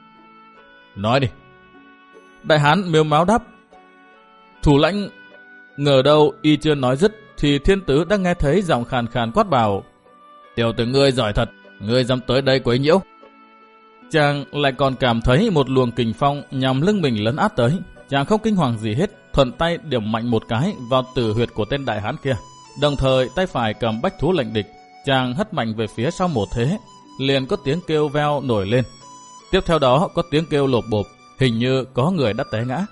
Nói đi. Đại hán mếu máo đáp. Thủ lãnh. Ngờ đâu y chưa nói dứt thì Thiên Tứ đã nghe thấy giọng khàn khàn quát bảo. Tiểu tử ngươi giỏi thật, ngươi dám tới đây quấy nhiễu. Chàng lại còn cảm thấy một luồng kình phong nhằm lưng mình lấn át tới. Chàng không kinh hoàng gì hết, thuận tay điểm mạnh một cái vào tử huyệt của tên đại hán kia. Đồng thời tay phải cầm bách thú lệnh địch, chàng hất mạnh về phía sau một thế, liền có tiếng kêu veo nổi lên. Tiếp theo đó có tiếng kêu lộp bộp, hình như có người đã té ngã.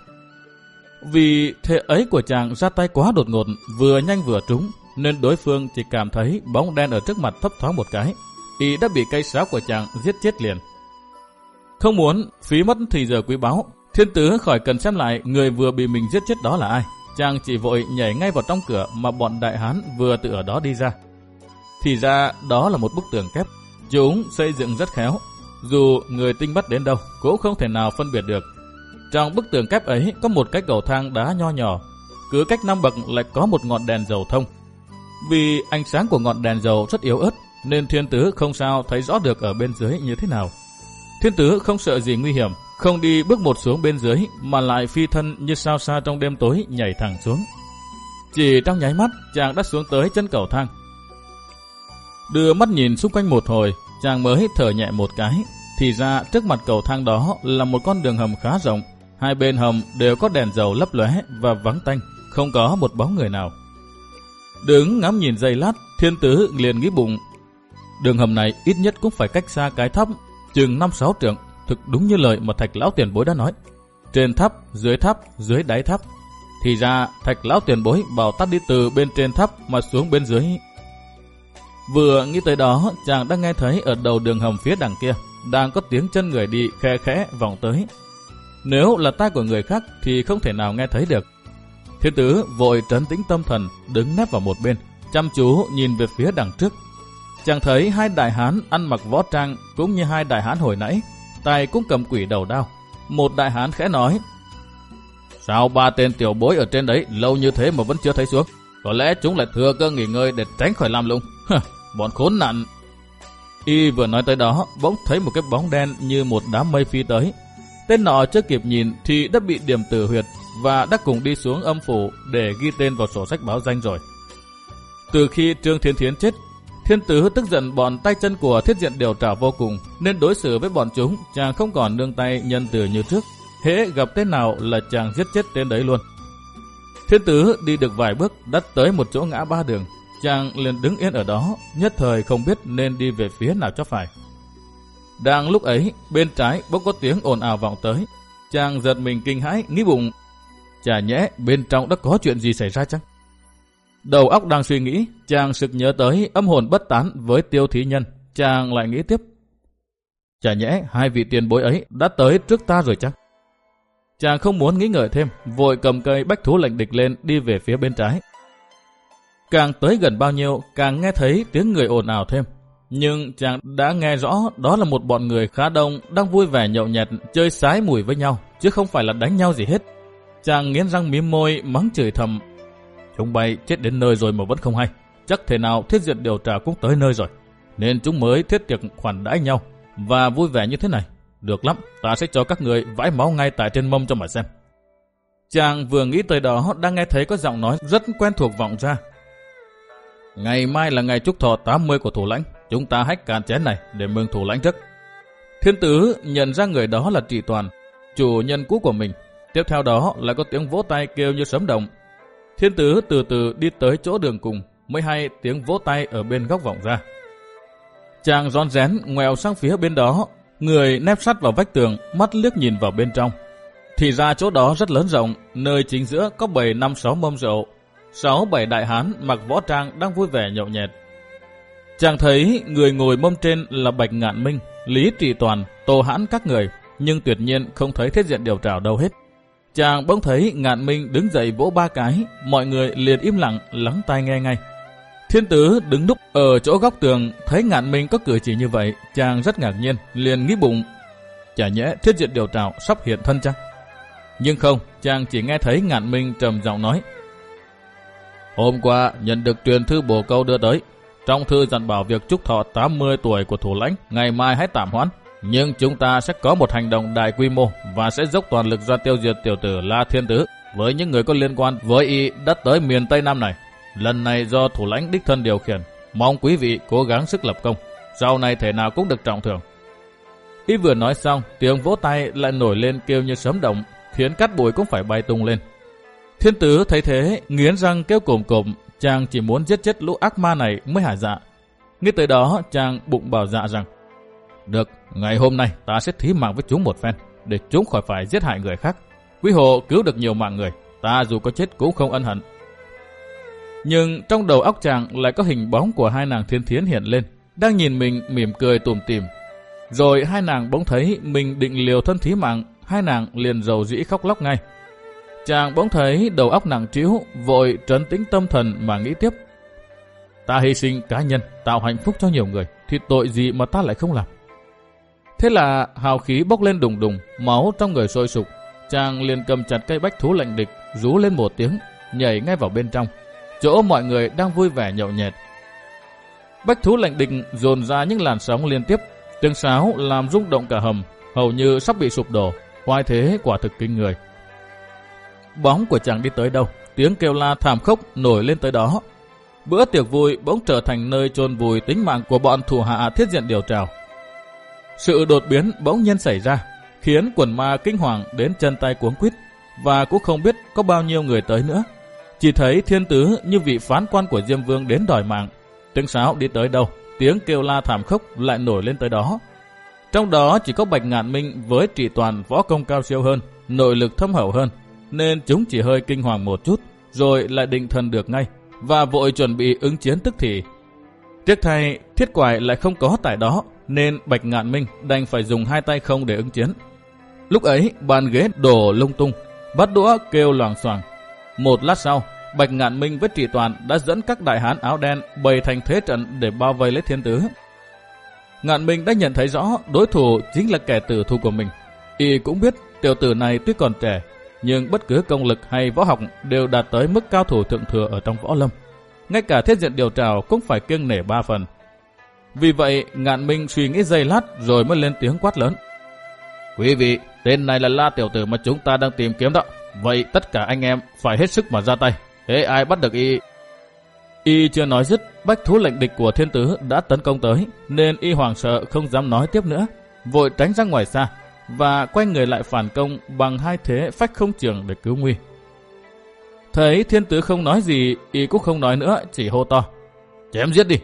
Vì thế ấy của chàng ra tay quá đột ngột, vừa nhanh vừa trúng, nên đối phương chỉ cảm thấy bóng đen ở trước mặt thấp thoáng một cái, y đã bị cây sáo của chàng giết chết liền. Không muốn phí mất thì giờ quý báu, Thiên Tứ khỏi cần xem lại người vừa bị mình giết chết đó là ai. Chàng chỉ vội nhảy ngay vào trong cửa mà bọn đại hán vừa từ ở đó đi ra. Thì ra đó là một bức tường kép, chúng xây dựng rất khéo, dù người tinh bắt đến đâu cũng không thể nào phân biệt được. Trong bức tường kép ấy có một cái cầu thang đá nho nhỏ, cứ cách năm bậc lại có một ngọn đèn dầu thông. Vì ánh sáng của ngọn đèn dầu rất yếu ớt nên Thiên Tứ không sao thấy rõ được ở bên dưới như thế nào. Thiên Tứ không sợ gì nguy hiểm, không đi bước một xuống bên dưới mà lại phi thân như sao xa trong đêm tối nhảy thẳng xuống. Chỉ trong nháy mắt chàng đã xuống tới chân cầu thang. Đưa mắt nhìn xung quanh một hồi, chàng mới thở nhẹ một cái. Thì ra trước mặt cầu thang đó là một con đường hầm khá rộng, hai bên hầm đều có đèn dầu lấp lóe và vắng tanh, không có một bóng người nào. Đứng ngắm nhìn giây lát, Thiên Tứ liền nghĩ bụng, đường hầm này ít nhất cũng phải cách xa cái tháp chừng năm sáu trượng, thực đúng như lời mà Thạch lão tiền bối đã nói. Trên tháp, dưới tháp, dưới đáy tháp. Thì ra Thạch lão tiền bối bảo ta đi từ bên trên tháp mà xuống bên dưới. Vừa nghĩ tới đó, chàng đã nghe thấy ở đầu đường hầm phía đằng kia đang có tiếng chân người đi khe khẽ vọng tới. Nếu là tai của người khác thì không thể nào nghe thấy được. Thiên Tứ vội trấn tĩnh tâm thần, đứng nép vào một bên, chăm chú nhìn về phía đằng trước. Chàng thấy hai đại hán ăn mặc võ trang cũng như hai đại hán hồi nãy, tay cũng cầm quỷ đầu đao. Một đại hán khẽ nói: Sao ba tên tiểu bối ở trên đấy lâu như thế mà vẫn chưa thấy xuống? Có lẽ chúng lại thừa cơ nghỉ ngơi để tránh khỏi làm lụng. Bọn khốn nạn. Y vừa nói tới đó, bỗng thấy một cái bóng đen như một đám mây phi tới. Tên nọ chưa kịp nhìn thì đã bị điểm tử huyệt và đã cùng đi xuống âm phủ để ghi tên vào sổ sách báo danh rồi. Từ khi Trương Thiên Thiến chết, Thiên Tứ tức giận bọn tay chân của Thiết Diện Điều Trảo vô cùng, nên đối xử với bọn chúng chàng không còn nương tay nhân từ như trước. Hễ gặp tên nào là chàng giết chết tên đấy luôn. Thiên Tứ đi được vài bước đã tới một chỗ ngã ba đường. Chàng liền đứng yên ở đó, nhất thời không biết nên đi về phía nào cho phải. Đang lúc ấy, bên trái bỗng có tiếng ồn ào vọng tới. Chàng giật mình kinh hãi, nghĩ bụng, chả nhẽ bên trong đã có chuyện gì xảy ra chăng? Đầu óc đang suy nghĩ, chàng sực nhớ tới âm hồn bất tán với Tiêu Thí Nhân. Chàng lại nghĩ tiếp, chả nhẽ hai vị tiền bối ấy đã tới trước ta rồi chăng? Chàng không muốn nghĩ ngợi thêm, vội cầm cây bách thú lệnh địch lên đi về phía bên trái. Càng tới gần bao nhiêu, càng nghe thấy tiếng người ồn ào thêm. Nhưng chàng đã nghe rõ đó là một bọn người khá đông đang vui vẻ nhậu nhẹt, chơi sái mùi với nhau, chứ không phải là đánh nhau gì hết. Chàng nghiến răng mím môi, mắng chửi thầm, chúng bay chết đến nơi rồi mà vẫn không hay. Chắc thể nào Thiết Diện Điều Tra cũng tới nơi rồi, nên chúng mới thiết tiệc khoản đãi nhau và vui vẻ như thế này. Được lắm, ta sẽ cho các người vãi máu ngay tại trên mông cho mà xem. Chàng vừa nghĩ tới đó, đang nghe thấy có giọng nói rất quen thuộc vọng ra. Ngày mai là ngày chúc thọ tám mươi của thủ lãnh, chúng ta hách cạn chén này để mừng thủ lãnh trước. Thiên Tứ nhận ra người đó là Trị Toàn, chủ nhân cũ của mình. Tiếp theo đó lại có tiếng vỗ tay kêu như sấm động. Thiên Tứ từ từ đi tới chỗ đường cùng, mới hay tiếng vỗ tay ở bên góc vọng ra. Chàng rón rén ngoèo sang phía bên đó, người nép sát vào vách tường, mắt liếc nhìn vào bên trong. Thì ra chỗ đó rất lớn rộng, nơi chính giữa có bảy năm sáu mâm rượu. Sáu bảy đại hán mặc võ trang đang vui vẻ nhậu nhẹt. Chàng thấy người ngồi mâm trên là Bạch Ngạn Minh, Lý Trị Toàn, Tô Hãn các người, nhưng tuyệt nhiên không thấy Thiết Diện Điều Trảo đâu hết. Chàng bỗng thấy Ngạn Minh đứng dậy vỗ ba cái, mọi người liền im lặng lắng tai nghe ngay. Thiên Tứ đứng núp ở chỗ góc tường, thấy Ngạn Minh có cử chỉ như vậy, chàng rất ngạc nhiên, liền nghĩ bụng, chả nhẽ Thiết Diện Điều Trảo sắp hiện thân chăng? Nhưng không, chàng chỉ nghe thấy Ngạn Minh trầm giọng nói, Hôm qua nhận được truyền thư bổ câu đưa tới. Trong thư dặn bảo việc chúc thọ tám mươi tuổi của thủ lãnh ngày mai hãy tạm hoãn. Nhưng chúng ta sẽ có một hành động đại quy mô và sẽ dốc toàn lực ra tiêu diệt tiểu tử La Thiên Tứ với những người có liên quan với y đã tới miền Tây Nam này. Lần này do thủ lãnh đích thân điều khiển, mong quý vị cố gắng sức lập công, sau này thể nào cũng được trọng thưởng. Y vừa nói xong, tiếng vỗ tay lại nổi lên kêu như sấm động, khiến cát bụi cũng phải bay tung lên. Thiên Tứ thấy thế, nghiến răng kêu cồm cồm, chàng chỉ muốn giết chết lũ ác ma này mới hả dạ. Nghĩ tới đó, chàng bụng bảo dạ rằng, được, ngày hôm nay ta sẽ thí mạng với chúng một phen, để chúng khỏi phải giết hại người khác. Quý hộ cứu được nhiều mạng người, ta dù có chết cũng không ân hận. Nhưng trong đầu óc chàng lại có hình bóng của hai nàng Thiên Thiến hiện lên, đang nhìn mình mỉm cười tủm tỉm. Rồi hai nàng bỗng thấy mình định liều thân thí mạng, hai nàng liền rầu rĩ khóc lóc ngay. Chàng bỗng thấy đầu óc nặng trĩu, vội trấn tĩnh tâm thần mà nghĩ tiếp. Ta hy sinh cá nhân, tạo hạnh phúc cho nhiều người, thì tội gì mà ta lại không làm. Thế là hào khí bốc lên đùng đùng, máu trong người sôi sục. Chàng liền cầm chặt cây bách thú lệnh địch, rú lên một tiếng, nhảy ngay vào bên trong, chỗ mọi người đang vui vẻ nhậu nhẹt. Bách thú lệnh địch dồn ra những làn sóng liên tiếp, tiếng sáo làm rung động cả hầm, hầu như sắp bị sụp đổ, oai thế quả thực kinh người. Bóng của chàng đi tới đâu, tiếng kêu la thảm khốc nổi lên tới đó. Bữa tiệc vui bỗng trở thành nơi chôn vùi tính mạng của bọn thủ hạ thiết diện điều trào. Sự đột biến bỗng nhiên xảy ra, khiến quần ma kinh hoàng đến chân tay cuống quýt, và cũng không biết có bao nhiêu người tới nữa. Chỉ thấy Thiên Tứ như vị phán quan của Diêm Vương đến đòi mạng. Tiếng sáo đi tới đâu, tiếng kêu la thảm khốc lại nổi lên tới đó. Trong đó chỉ có Bạch Ngạn Minh với Trị Toàn võ công cao siêu hơn, nội lực thâm hậu hơn, nên chúng chỉ hơi kinh hoàng một chút, rồi lại định thần được ngay, và vội chuẩn bị ứng chiến tức thì. Tiếc thay, Thiết Quải lại không có tại đó, nên Bạch Ngạn Minh đành phải dùng hai tay không để ứng chiến. Lúc ấy, bàn ghế đổ lung tung, bát đũa kêu loảng xoảng. Một lát sau, Bạch Ngạn Minh với Trị Toàn đã dẫn các đại hán áo đen bày thành thế trận để bao vây lấy Thiên Tứ. Ngạn Minh đã nhận thấy rõ đối thủ chính là kẻ tử thù của mình. Y cũng biết tiểu tử này tuy còn trẻ, nhưng bất cứ công lực hay võ học đều đạt tới mức cao thủ thượng thừa ở trong võ lâm. Ngay cả thiết diện điều trào cũng phải kiêng nể ba phần. Vì vậy, Ngạn Minh suy nghĩ giây lát rồi mới lên tiếng quát lớn. Quý vị, tên này là La tiểu tử mà chúng ta đang tìm kiếm đó. Vậy tất cả anh em phải hết sức mà ra tay. Thế ai bắt được y? Y chưa nói dứt, bách thú lệnh địch của Thiên Tứ đã tấn công tới, nên y hoảng sợ không dám nói tiếp nữa, vội tránh ra ngoài xa và quay người lại phản công bằng hai thế phách không trường để cứu nguy. Thấy Thiên Tứ không nói gì, y cũng không nói nữa, chỉ hô to. Chém giết đi!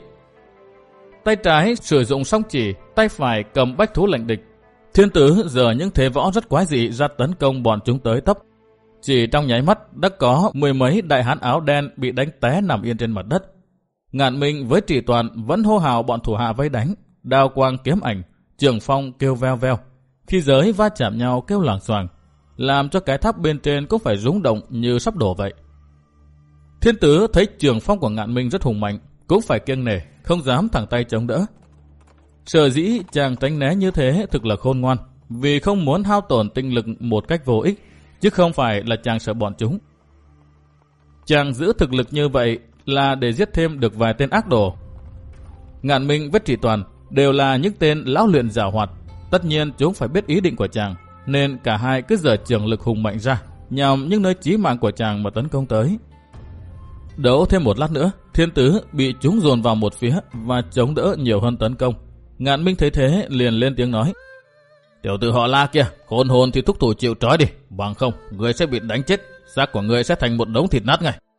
Tay trái sử dụng song chỉ, tay phải cầm bách thú lệnh địch. Thiên Tứ giờ những thế võ rất quái dị ra tấn công bọn chúng tới tấp. Chỉ trong nháy mắt đã có mười mấy đại hán áo đen bị đánh té nằm yên trên mặt đất. Ngạn Minh với Trị Toàn vẫn hô hào bọn thủ hạ vây đánh, đao quang kiếm ảnh, trường phong kêu veo veo, khi giới va chạm nhau kêu loảng xoảng, làm cho cái tháp bên trên cũng phải rung động như sắp đổ vậy. Thiên Tứ thấy trường phong của Ngạn Minh rất hùng mạnh, cũng phải kiêng nể, không dám thẳng tay chống đỡ. Sở dĩ chàng tránh né như thế thực là khôn ngoan, vì không muốn hao tổn tinh lực một cách vô ích, chứ không phải là chàng sợ bọn chúng. Chàng giữ thực lực như vậy là để giết thêm được vài tên ác đồ. Ngạn Minh với Trị Toàn đều là những tên lão luyện giảo hoạt, tất nhiên chúng phải biết ý định của chàng, nên cả hai cứ giở trường lực hùng mạnh ra, nhằm những nơi chí mạng của chàng mà tấn công tới. Đấu thêm một lát nữa, Thiên Tứ bị chúng dồn vào một phía và chống đỡ nhiều hơn tấn công. Ngạn Minh thấy thế liền lên tiếng nói. Tiểu tử họ La kia, khôn hồn thì thúc thủ chịu trói đi, bằng không người sẽ bị đánh chết, xác của người sẽ thành một đống thịt nát ngay.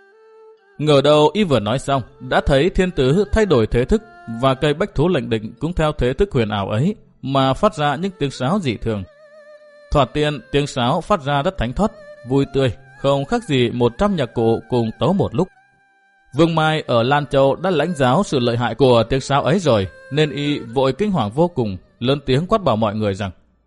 Ngờ đầu y vừa nói xong, đã thấy Thiên Tứ thay đổi thế thức và cây bách thú lệnh địch cũng theo thế thức huyền ảo ấy mà phát ra những tiếng sáo dị thường. Thoạt tiên tiếng sáo phát ra rất thánh thoát, vui tươi, không khác gì một trăm nhạc cụ cùng tấu một lúc. Vương Mai ở Lan Châu đã lãnh giáo sự lợi hại của tiếng sáo ấy rồi, nên y vội kinh hoàng vô cùng, lớn tiếng quát bảo mọi người rằng: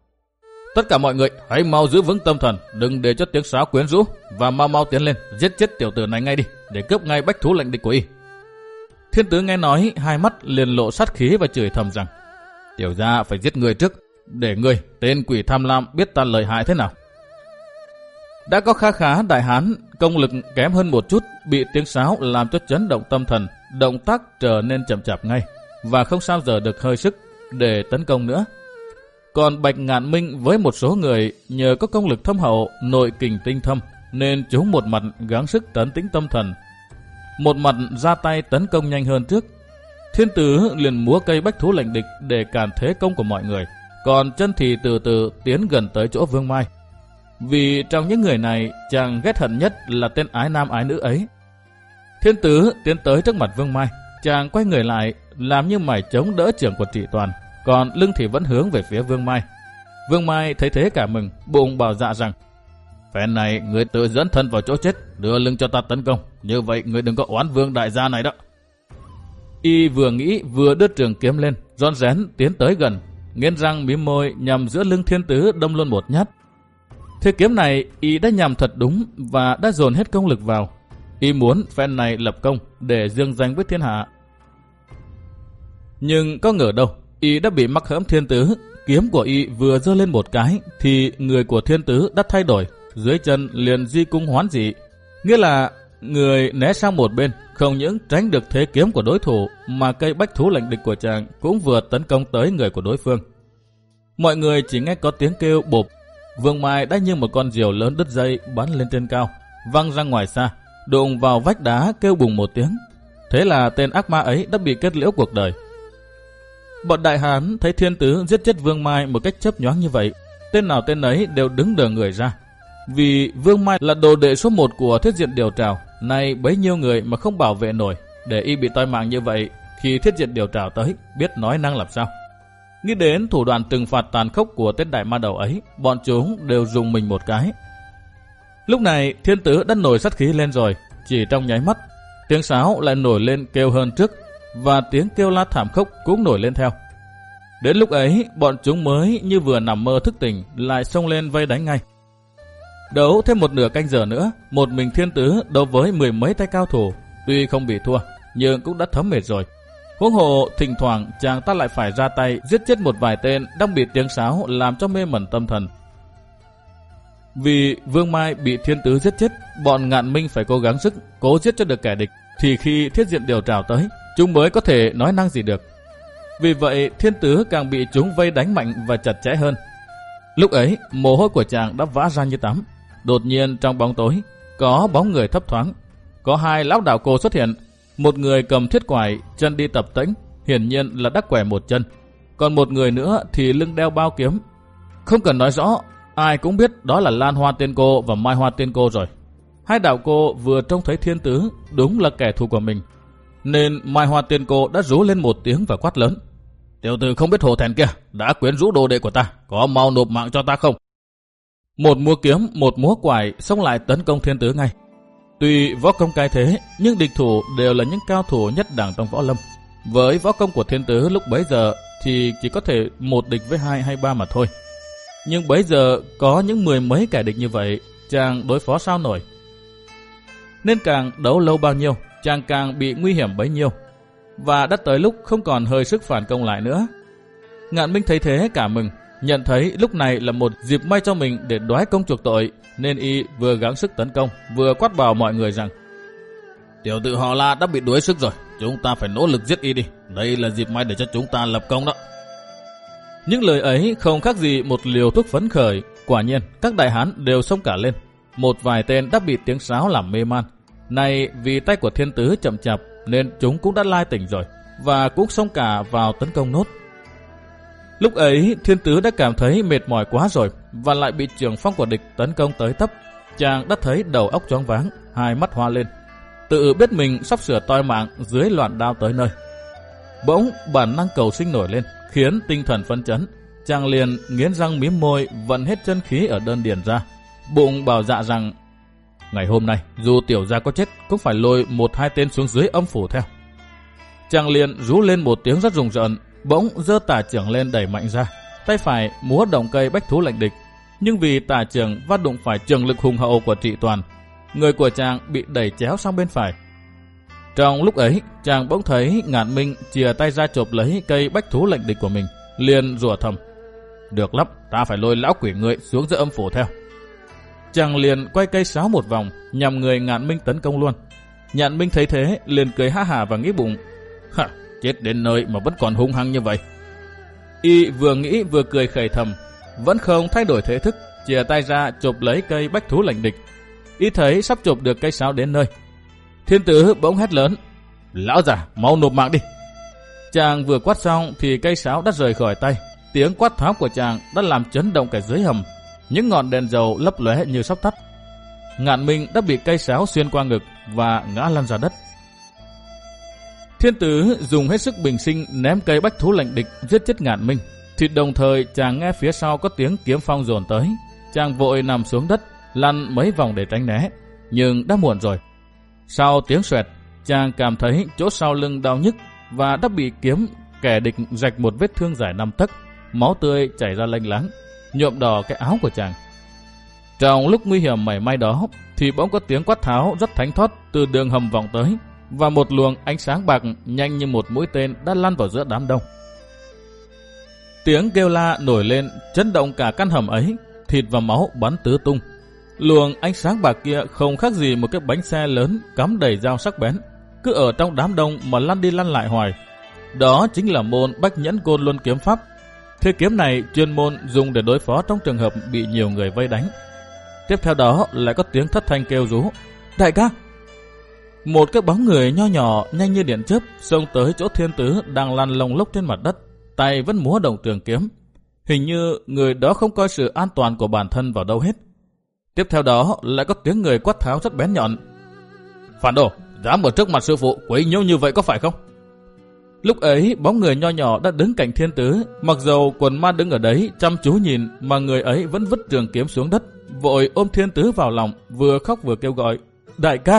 tất cả mọi người hãy mau giữ vững tâm thần, đừng để cho tiếng sáo quyến rũ, và mau mau tiến lên giết chết tiểu tử này ngay đi, để cướp ngay bách thú lệnh địch của y. Thiên Tứ nghe nói, hai mắt liền lộ sát khí và chửi thầm rằng: tiểu gia phải giết người trước, để người tên quỷ tham lam biết ta lợi hại thế nào. Đã có khá khá đại hán công lực kém hơn một chút, bị tiếng sáo làm cho chấn động tâm thần, động tác trở nên chậm chạp ngay, và không sao giờ được hơi sức để tấn công nữa. Còn Bạch Ngạn Minh với một số người nhờ có công lực thâm hậu, nội kình tinh thâm, nên chúng một mặt gắng sức trấn tĩnh tâm thần, một mặt ra tay tấn công nhanh hơn trước. Thiên Tứ liền múa cây bách thú lệnh địch để cản thế công của mọi người, còn chân thì từ từ tiến gần tới chỗ Vương Mai. Vì trong những người này, chàng ghét hận nhất là tên ái nam ái nữ ấy. Thiên Tứ tiến tới trước mặt Vương Mai, chàng quay người lại, làm như mày chống đỡ trưởng của Trị Toàn, còn lưng thì vẫn hướng về phía Vương Mai. Vương Mai thấy thế cả mừng, bụng bảo dạ rằng: phen này người tự dẫn thân vào chỗ chết, đưa lưng cho ta tấn công, như vậy người đừng có oán Vương đại gia này đó. Y vừa nghĩ vừa đưa trường kiếm lên, rón rén tiến tới gần, nghiến răng mím môi nhằm giữa lưng Thiên Tứ đâm luôn một nhát. Thế kiếm này y đã nhằm thật đúng và đã dồn hết công lực vào. Y muốn phen này lập công để dương danh với thiên hạ. Nhưng có ngờ đâu, y đã bị mắc hãm Thiên Tứ. Kiếm của y vừa giơ lên một cái thì người của Thiên Tứ đã thay đổi, dưới chân liền di cung hoán dị, nghĩa là người né sang một bên, không những tránh được thế kiếm của đối thủ mà cây bách thú lệnh địch của chàng cũng vừa tấn công tới người của đối phương. Mọi người chỉ nghe có tiếng kêu bộp. Vương Mai đã như một con diều lớn đứt dây bắn lên trên cao, văng ra ngoài xa, đụng vào vách đá kêu bùng một tiếng. Thế là tên ác ma ấy đã bị kết liễu cuộc đời. Bọn đại hán thấy Thiên Tứ giết chết Vương Mai một cách chớp nhoáng như vậy, tên nào tên ấy đều đứng đờ người ra. Vì Vương Mai là đồ đệ số một của Thiết Diện Điều Trảo, nay bấy nhiêu người mà không bảo vệ nổi, để y bị toi mạng như vậy, khi Thiết Diện Điều Trảo tới, biết nói năng làm sao. Nghĩ đến thủ đoạn trừng phạt tàn khốc của tên đại ma đầu ấy, bọn chúng đều rùng mình một cái. Lúc này Thiên Tứ đã nổi sát khí lên rồi, chỉ trong nháy mắt, tiếng sáo lại nổi lên kêu hơn trước, và tiếng kêu la thảm khốc cũng nổi lên theo. Đến lúc ấy, bọn chúng mới như vừa nằm mơ thức tỉnh, lại xông lên vây đánh ngay. Đấu thêm một nửa canh giờ nữa, một mình Thiên Tứ đấu với mười mấy tay cao thủ, tuy không bị thua, nhưng cũng đã thấm mệt rồi. Huống hồ thỉnh thoảng chàng ta lại phải ra tay giết chết một vài tên đang bị tiếng sáo làm cho mê mẩn tâm thần. Vì Vương Mai bị Thiên Tứ giết chết, bọn Ngạn Minh phải cố gắng sức cố giết cho được kẻ địch, thì khi Thiết Diện Điều Trảo tới, chúng mới có thể nói năng gì được. Vì vậy Thiên Tứ càng bị chúng vây đánh mạnh và chặt chẽ hơn. Lúc ấy mồ hôi của chàng đã vã ra như tắm. Đột nhiên trong bóng tối có bóng người thấp thoáng, có hai lão đạo cô xuất hiện. Một người cầm thiết quải, chân đi tập tễnh, hiển nhiên là đắc quẻ một chân. Còn một người nữa thì lưng đeo bao kiếm. Không cần nói rõ, ai cũng biết đó là Lan Hoa Tiên Cô và Mai Hoa Tiên Cô rồi. Hai đạo cô vừa trông thấy Thiên Tứ đúng là kẻ thù của mình, nên Mai Hoa Tiên Cô đã rú lên một tiếng và quát lớn: tiểu tử không biết hổ thẹn kia, đã quyến rũ đồ đệ của ta, có mau nộp mạng cho ta không? Một múa kiếm, một múa quải xông lại tấn công Thiên Tứ ngay. Tuy võ công cai thế, nhưng địch thủ đều là những cao thủ nhất đẳng trong võ lâm. Với võ công của Thiên Tứ lúc bấy giờ thì chỉ có thể một địch với hai hay ba mà thôi. Nhưng bấy giờ có những mười mấy kẻ địch như vậy, chàng đối phó sao nổi. Nên càng đấu lâu bao nhiêu, chàng càng bị nguy hiểm bấy nhiêu. Và đã tới lúc không còn hơi sức phản công lại nữa. Ngạn Minh thấy thế cả mừng, nhận thấy lúc này là một dịp may cho mình để đoái công chuộc tội, nên y vừa gắng sức tấn công, vừa quát bảo mọi người rằng: tiểu tử họ La đã bị đuối sức rồi, chúng ta phải nỗ lực giết y đi, đây là dịp may để cho chúng ta lập công đó. Những lời ấy không khác gì một liều thuốc phấn khởi. Quả nhiên các đại hán đều xông cả lên. Một vài tên đã bị tiếng sáo làm mê man, này vì tay của Thiên Tứ chậm chạp nên chúng cũng đã lai tỉnh rồi, và cũng xông cả vào tấn công nốt. Lúc ấy Thiên Tứ đã cảm thấy mệt mỏi quá rồi, và lại bị trường phong của địch tấn công tới tấp. Chàng đã thấy đầu óc choáng váng, hai mắt hoa lên, tự biết mình sắp sửa toi mạng dưới loạn đao tới nơi. Bỗng bản năng cầu sinh nổi lên, khiến tinh thần phấn chấn. Chàng liền nghiến răng mím môi, vận hết chân khí ở đơn điền ra, bụng bảo dạ rằng ngày hôm nay dù tiểu gia có chết cũng phải lôi một hai tên xuống dưới âm phủ theo. Chàng liền rú lên một tiếng rất rùng rợn, bỗng giơ tả chưởng lên đẩy mạnh ra, tay phải múa động cây bách thú lệnh địch. Nhưng vì tả chưởng va đụng phải trường lực hùng hậu của Trị Toàn, người của chàng bị đẩy chéo sang bên phải. Trong lúc ấy chàng bỗng thấy Ngạn Minh chìa tay ra chộp lấy cây bách thú lệnh địch của mình, liền rủa thầm: được lắm, ta phải lôi lão quỷ người xuống giữa âm phủ theo. chàng liền quay cây sáo một vòng, nhằm người Ngạn Minh tấn công luôn. Ngạn Minh thấy thế, liền cười ha hả và nghĩ bụng, hả, chết đến nơi mà vẫn còn hung hăng như vậy. Y vừa nghĩ vừa cười khẩy thầm, vẫn không thay đổi thế thức, chìa tay ra chộp lấy cây bách thú lệnh địch. Y thấy sắp chộp được cây sáo đến nơi, Thiên Tử bỗng hét lớn, lão già, mau nộp mạng đi. Chàng vừa quát xong thì cây sáo đã rời khỏi tay. Tiếng quát tháo của chàng đã làm chấn động cả dưới hầm, những ngọn đèn dầu lấp lóe như sắp tắt. Ngạn Minh đã bị cây sáo xuyên qua ngực và ngã lăn ra đất. Thiên Tử dùng hết sức bình sinh ném cây bách thú lệnh địch giết chết Ngạn Minh, thì đồng thời chàng nghe phía sau có tiếng kiếm phong dồn tới. Chàng vội nằm xuống đất, lăn mấy vòng để tránh né, nhưng đã muộn rồi. Sau tiếng xoẹt, chàng cảm thấy chỗ sau lưng đau nhức và đã bị kiếm kẻ địch rạch một vết thương dài năm tấc, máu tươi chảy ra lênh láng, nhuộm đỏ cái áo của chàng. Trong lúc nguy hiểm mảy may đó, thì bỗng có tiếng quát tháo rất thánh thót từ đường hầm vọng tới, và một luồng ánh sáng bạc nhanh như một mũi tên đã lăn vào giữa đám đông. Tiếng kêu la nổi lên, chấn động cả căn hầm ấy, thịt và máu bắn tứ tung. Luồng ánh sáng bạc kia không khác gì một cái bánh xe lớn cắm đầy dao sắc bén, cứ ở trong đám đông mà lăn đi lăn lại hoài. Đó chính là môn Bách Nhẫn Côn Luân kiếm pháp. Thế kiếm này chuyên môn dùng để đối phó trong trường hợp bị nhiều người vây đánh. Tiếp theo đó lại có tiếng thất thanh kêu rú, đại ca. Một cái bóng người nho nhỏ nhanh như điện chớp xông tới chỗ Thiên Tử đang lăn lông lốc trên mặt đất, tay vẫn múa đồng trường kiếm. Hình như người đó không coi sự an toàn của bản thân vào đâu hết. Tiếp theo đó lại có tiếng người quát tháo rất bén nhọn, phản đồ, dám ở trước mặt sư phụ quấy nhiễu như vậy có phải không? Lúc ấy bóng người nho nhỏ đã đứng cạnh Thiên Tử, mặc dầu quần ma đứng ở đấy chăm chú nhìn, mà người ấy vẫn vứt trường kiếm xuống đất, vội ôm Thiên Tử vào lòng, vừa khóc vừa kêu gọi, đại ca.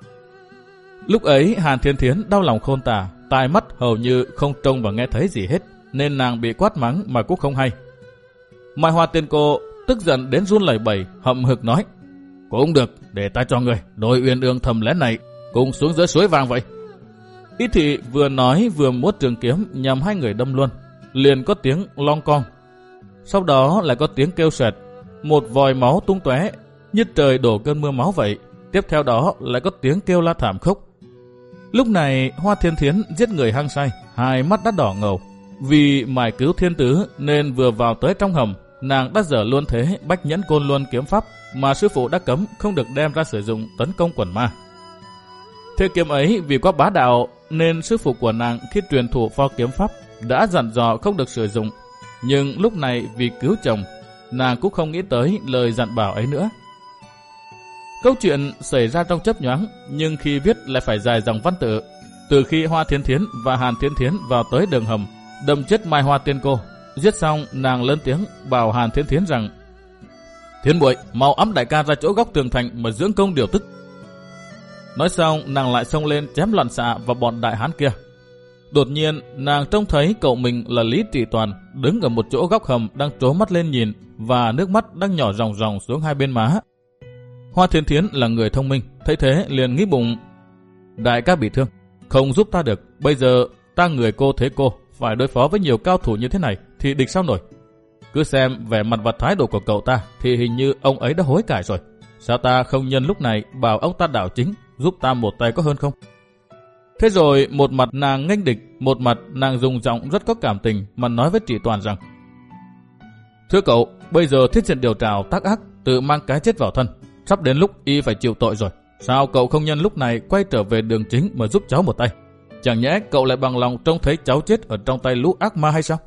Lúc ấy Hàn Thiên Thiến đau lòng khôn tả, tai mắt hầu như không trông và nghe thấy gì hết, nên nàng bị quát mắng mà cũng không hay. Mai Hoa Tiên Cô tức giận đến run lẩy bẩy, hậm hực nói, cũng được, để ta cho người đôi uyên ương thầm lén này cùng xuống dưới suối vàng vậy. Ý thị vừa nói vừa múa trường kiếm nhằm hai người đâm luôn. Liền có tiếng long cong, sau đó lại có tiếng kêu xoẹt, một vòi máu tung tóe như trời đổ cơn mưa máu vậy. Tiếp theo đó lại có tiếng kêu la thảm khốc. Lúc này Hoa Thiên Thiến giết người hăng say, hai mắt đã đỏ ngầu. Vì mải cứu Thiên Tử nên vừa vào tới trong hầm, nàng đã dở luôn thế Bách Nhẫn Côn Luân kiếm pháp mà sư phụ đã cấm không được đem ra sử dụng tấn công quần ma. Thế kiếm ấy vì quá bá đạo nên sư phụ của nàng khi truyền thụ pho kiếm pháp đã dặn dò không được sử dụng. Nhưng lúc này vì cứu chồng, nàng cũng không nghĩ tới lời dặn bảo ấy nữa. Câu chuyện xảy ra trong chớp nhoáng, nhưng khi viết lại phải dài dòng văn tự. Từ khi Hoa Thiên Thiến và Hàn Thiên Thiến vào tới đường hầm, đâm chết Mai Hoa Tiên Cô, giết xong nàng lớn tiếng bảo Hàn Thiên Thiến rằng, Thiên muội mau ẵm đại ca ra chỗ góc tường thành mà dưỡng công điều tức. Nói xong nàng lại xông lên chém loạn xạ vào bọn đại hán kia. Đột nhiên nàng trông thấy cậu mình là Lý Trị Toàn đứng ở một chỗ góc hầm đang trố mắt lên nhìn, và nước mắt đang nhỏ ròng ròng xuống hai bên má. Hoa Thiên Thiến là người thông minh, thấy thế liền nghĩ bụng, đại ca bị thương, không giúp ta được, bây giờ ta người cô thế cô, phải đối phó với nhiều cao thủ như thế này thì địch sao nổi. Cứ xem vẻ mặt và thái độ của cậu ta thì hình như ông ấy đã hối cải rồi. Sao ta không nhân lúc này bảo ông ta đảo chính, giúp ta một tay có hơn không? Thế rồi một mặt nàng nghênh địch, một mặt nàng dùng giọng rất có cảm tình mà nói với Trị Toàn rằng, thưa cậu, bây giờ Thiết Diện Điều Trào tác ác, tự mang cái chết vào thân, sắp đến lúc y phải chịu tội rồi. Sao cậu không nhân lúc này quay trở về đường chính mà giúp cháu một tay? Chẳng nhẽ cậu lại bằng lòng trông thấy cháu chết ở trong tay lũ ác ma hay sao?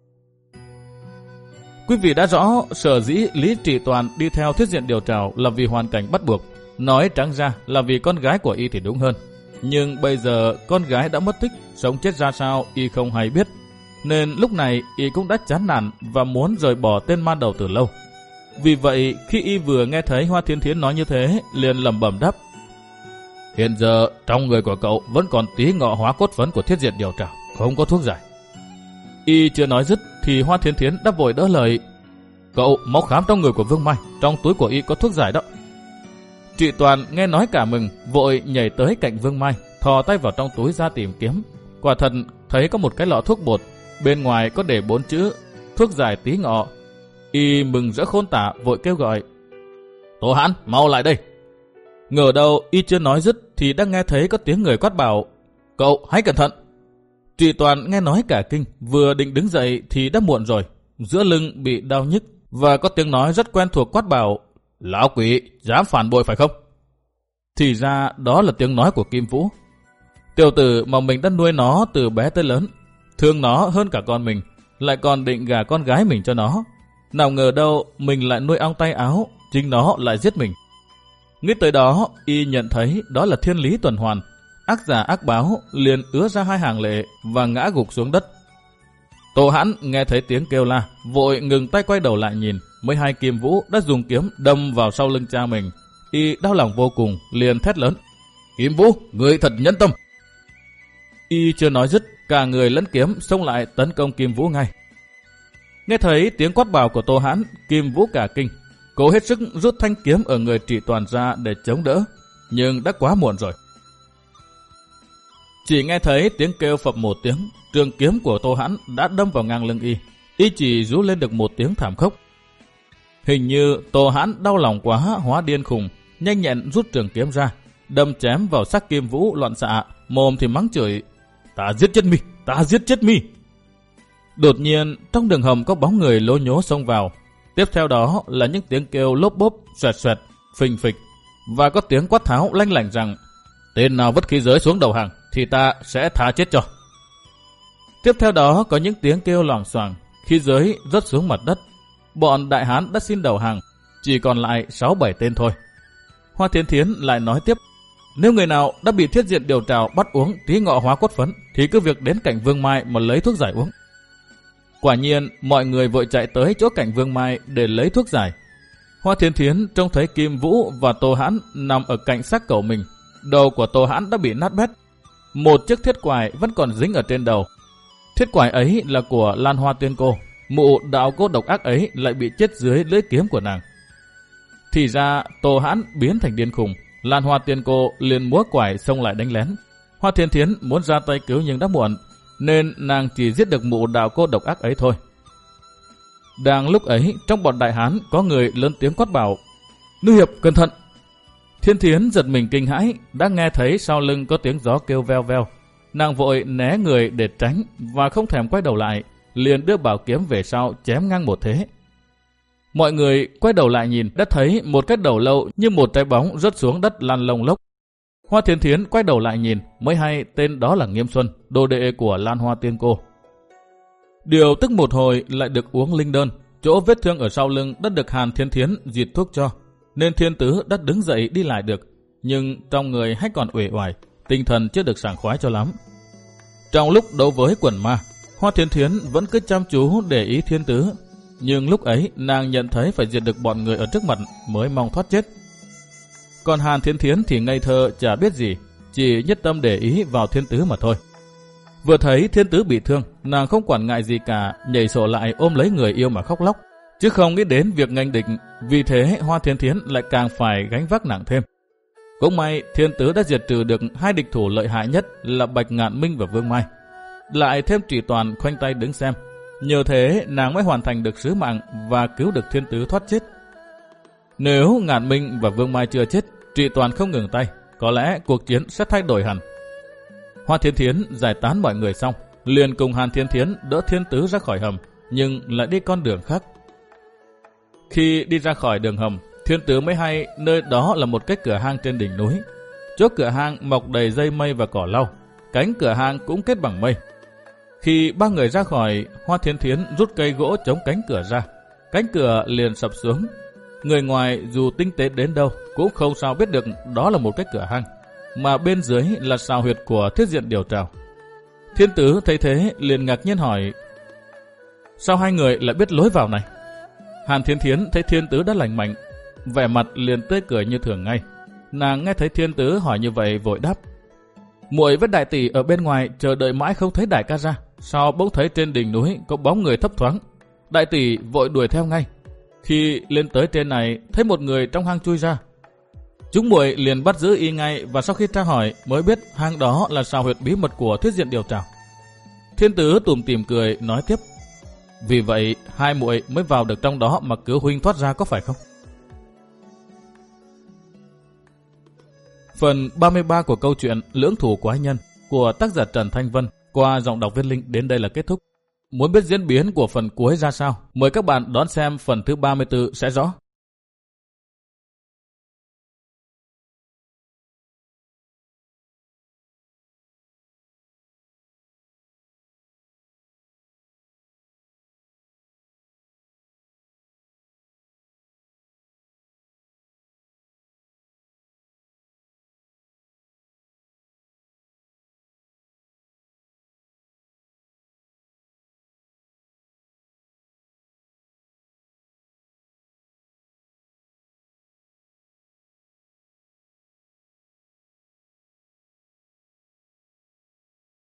Quý vị đã rõ sở dĩ Lý Trị Toàn đi theo Thiết Diện Điều Trào là vì hoàn cảnh bắt buộc. Nói trắng ra là vì con gái của y thì đúng hơn. Nhưng bây giờ con gái đã mất tích, sống chết ra sao y không hay biết. Nên lúc này y cũng đã chán nản và muốn rời bỏ tên ma đầu từ lâu. Vì vậy khi y vừa nghe thấy Hoa Thiên Thiến nói như thế, liền lẩm bẩm đáp, hiện giờ trong người của cậu vẫn còn tí ngọ hóa cốt phấn của Thiết Diện Điều Trào, không có thuốc giải. Y chưa nói dứt thì Hoa Thiên Thiến đã vội đỡ lời, cậu máu khám trong người của Vương Mai, trong túi của y có thuốc giải đó. Trị Toàn nghe nói cả mừng, vội nhảy tới cạnh Vương Mai, thò tay vào trong túi ra tìm kiếm. Quả thật thấy có một cái lọ thuốc bột, bên ngoài có để bốn chữ thuốc giải tí ngọ. Y mừng rỡ khôn tả, vội kêu gọi, Tô Hãn, mau lại đây. Ngờ đâu y chưa nói dứt thì đã nghe thấy có tiếng người quát bảo, cậu hãy cẩn thận. Trì Toàn nghe nói cả kinh, vừa định đứng dậy thì đã muộn rồi. Giữa lưng bị đau nhức và có tiếng nói rất quen thuộc quát bảo, lão quỷ, dám phản bội phải không? Thì ra đó là tiếng nói của Kim Vũ. Tiểu tử mà mình đã nuôi nó từ bé tới lớn, thương nó hơn cả con mình, lại còn định gả con gái mình cho nó. Nào ngờ đâu mình lại nuôi ong tay áo, chính nó lại giết mình. Nghĩ tới đó, y nhận thấy đó là thiên lý tuần hoàn. Ác giả ác báo, liền ứa ra hai hàng lệ và ngã gục xuống đất. Tô Hãn nghe thấy tiếng kêu la, vội ngừng tay quay đầu lại nhìn, mới hay Kim Vũ đã dùng kiếm đâm vào sau lưng cha mình. Y đau lòng vô cùng, liền thét lớn, Kim Vũ, người thật nhẫn tâm. Y chưa nói dứt, cả người lẫn kiếm xông lại tấn công Kim Vũ ngay. Nghe thấy tiếng quát bảo của Tô Hãn, Kim Vũ cả kinh, cố hết sức rút thanh kiếm ở người Trì Toàn ra để chống đỡ, nhưng đã quá muộn rồi. Chỉ nghe thấy tiếng kêu phập một tiếng, trường kiếm của Tô Hãn đã đâm vào ngang lưng y. Y chỉ rú lên được một tiếng thảm khốc. Hình như Tô Hãn đau lòng quá hóa điên khùng, nhanh nhẹn rút trường kiếm ra, đâm chém vào xác Kim Vũ loạn xạ, mồm thì mắng chửi, ta giết chết mi, ta giết chết mi. Đột nhiên trong đường hầm có bóng người lố nhố xông vào. Tiếp theo đó là những tiếng kêu lốp bốp, xoẹt xoẹt, phình phịch, và có tiếng quát tháo lanh lảnh rằng, tên nào vứt khí giới xuống đầu hàng thì ta sẽ tha chết cho. Tiếp theo đó có những tiếng kêu loảng xoảng, khí giới rớt xuống mặt đất. Bọn đại hán đã xin đầu hàng, chỉ còn lại sáu bảy tên thôi. Hoa Thiên Thiến lại nói tiếp, nếu người nào đã bị thiết diện điều trào bắt uống tí ngọ hóa cốt phấn thì cứ việc đến Cảnh Vương Mai mà lấy thuốc giải uống. Quả nhiên mọi người vội chạy tới chỗ Cảnh Vương Mai để lấy thuốc giải. Hoa Thiên Thiến trông thấy Kim Vũ và Tô Hãn nằm ở cạnh xác cậu mình. Đầu của Tô Hãn đã bị nát bét, một chiếc thiết quải vẫn còn dính ở trên đầu. Thiết quải ấy là của Lan Hoa Tiên Cô, mụ đạo cô độc ác ấy lại bị chết dưới lưỡi kiếm của nàng. Thì ra Tô Hãn biến thành điên khùng, Lan Hoa Tiên Cô liền múa quải xông lại đánh lén. Hoa Thiên Thiến muốn ra tay cứu nhưng đã muộn, nên nàng chỉ giết được mụ đạo cô độc ác ấy thôi. Đang lúc ấy, trong bọn đại hán có người lớn tiếng quát bảo, Nữ hiệp cẩn thận. Thiên Thiến giật mình kinh hãi, đã nghe thấy sau lưng có tiếng gió kêu veo veo. Nàng vội né người để tránh và không thèm quay đầu lại, liền đưa bảo kiếm về sau chém ngang một thế. Mọi người quay đầu lại nhìn, đã thấy một cái đầu lâu như một trái bóng rớt xuống đất lăn lông lốc. Hoa Thiên Thiến quay đầu lại nhìn, mới hay tên đó là Nghiêm Xuân, đồ đệ của Lan Hoa Tiên Cô. Điều tức một hồi lại được uống linh đơn, chỗ vết thương ở sau lưng đã được Hàn Thiên Thiến diệt thuốc cho, nên Thiên Tứ đã đứng dậy đi lại được, nhưng trong người hay còn uể oải, tinh thần chưa được sảng khoái cho lắm. Trong lúc đấu với quần ma, Hoa Thiên Thiến vẫn cứ chăm chú để ý Thiên Tứ, nhưng lúc ấy nàng nhận thấy phải diệt được bọn người ở trước mặt mới mong thoát chết. Còn Hàn Thiên Thiến thì ngây thơ chả biết gì, chỉ nhất tâm để ý vào Thiên Tứ mà thôi. Vừa thấy Thiên Tứ bị thương, nàng không quản ngại gì cả, nhảy sổ lại ôm lấy người yêu mà khóc lóc, chứ không nghĩ đến việc nghênh địch. Vì thế Hoa Thiên Thiến lại càng phải gánh vác nặng thêm. Cũng may Thiên Tứ đã diệt trừ được hai địch thủ lợi hại nhất là Bạch Ngạn Minh và Vương Mai, lại thêm Trì Toàn khoanh tay đứng xem. Nhờ thế nàng mới hoàn thành được sứ mạng và cứu được Thiên Tứ thoát chết. Nếu Ngạn Minh và Vương Mai chưa chết, Trì Toàn không ngừng tay, có lẽ cuộc chiến sẽ thay đổi hẳn. Hoa Thiên Thiến giải tán mọi người xong, liền cùng Hàn Thiên Thiến đỡ Thiên Tứ ra khỏi hầm, nhưng lại đi con đường khác. Khi đi ra khỏi đường hầm, Thiên Tứ mới hay nơi đó là một cái cửa hang trên đỉnh núi. Chỗ cửa hang mọc đầy dây mây và cỏ lau, cánh cửa hang cũng kết bằng mây. Khi ba người ra khỏi, Hoa Thiên Thiến rút cây gỗ chống cánh cửa ra, cánh cửa liền sập xuống. Người ngoài dù tinh tế đến đâu cũng không sao biết được đó là một cái cửa hang, mà bên dưới là sào huyệt của thiết diện điều trào. Thiên Tứ thấy thế liền ngạc nhiên hỏi, sao hai người lại biết lối vào này? Hàn Thiên Thiến thấy Thiên Tứ đã lành mạnh, vẻ mặt liền tươi cười như thường ngay. Nàng nghe thấy Thiên Tứ hỏi như vậy vội đáp, muội với đại tỷ ở bên ngoài chờ đợi mãi không thấy đại ca ra, sao bỗng thấy trên đỉnh núi có bóng người thấp thoáng. Đại tỷ vội đuổi theo ngay. Khi lên tới trên này thấy một người trong hang chui ra, chúng muội liền bắt giữ y ngay, và sau khi tra hỏi mới biết hang đó là sào huyệt bí mật của thiết diện điều trào. Thiên Tứ tủm tỉm cười nói tiếp, vì vậy hai muội mới vào được trong đó mà cứu huynh thoát ra có phải không? Phần ba mươi ba của câu chuyện Lưỡng Thủ Quái Nhân của tác giả Trần Thanh Vân qua giọng đọc Viết Linh đến đây là kết thúc. Muốn biết diễn biến của phần cuối ra sao, mời các bạn đón xem phần thứ ba mươi tư sẽ rõ.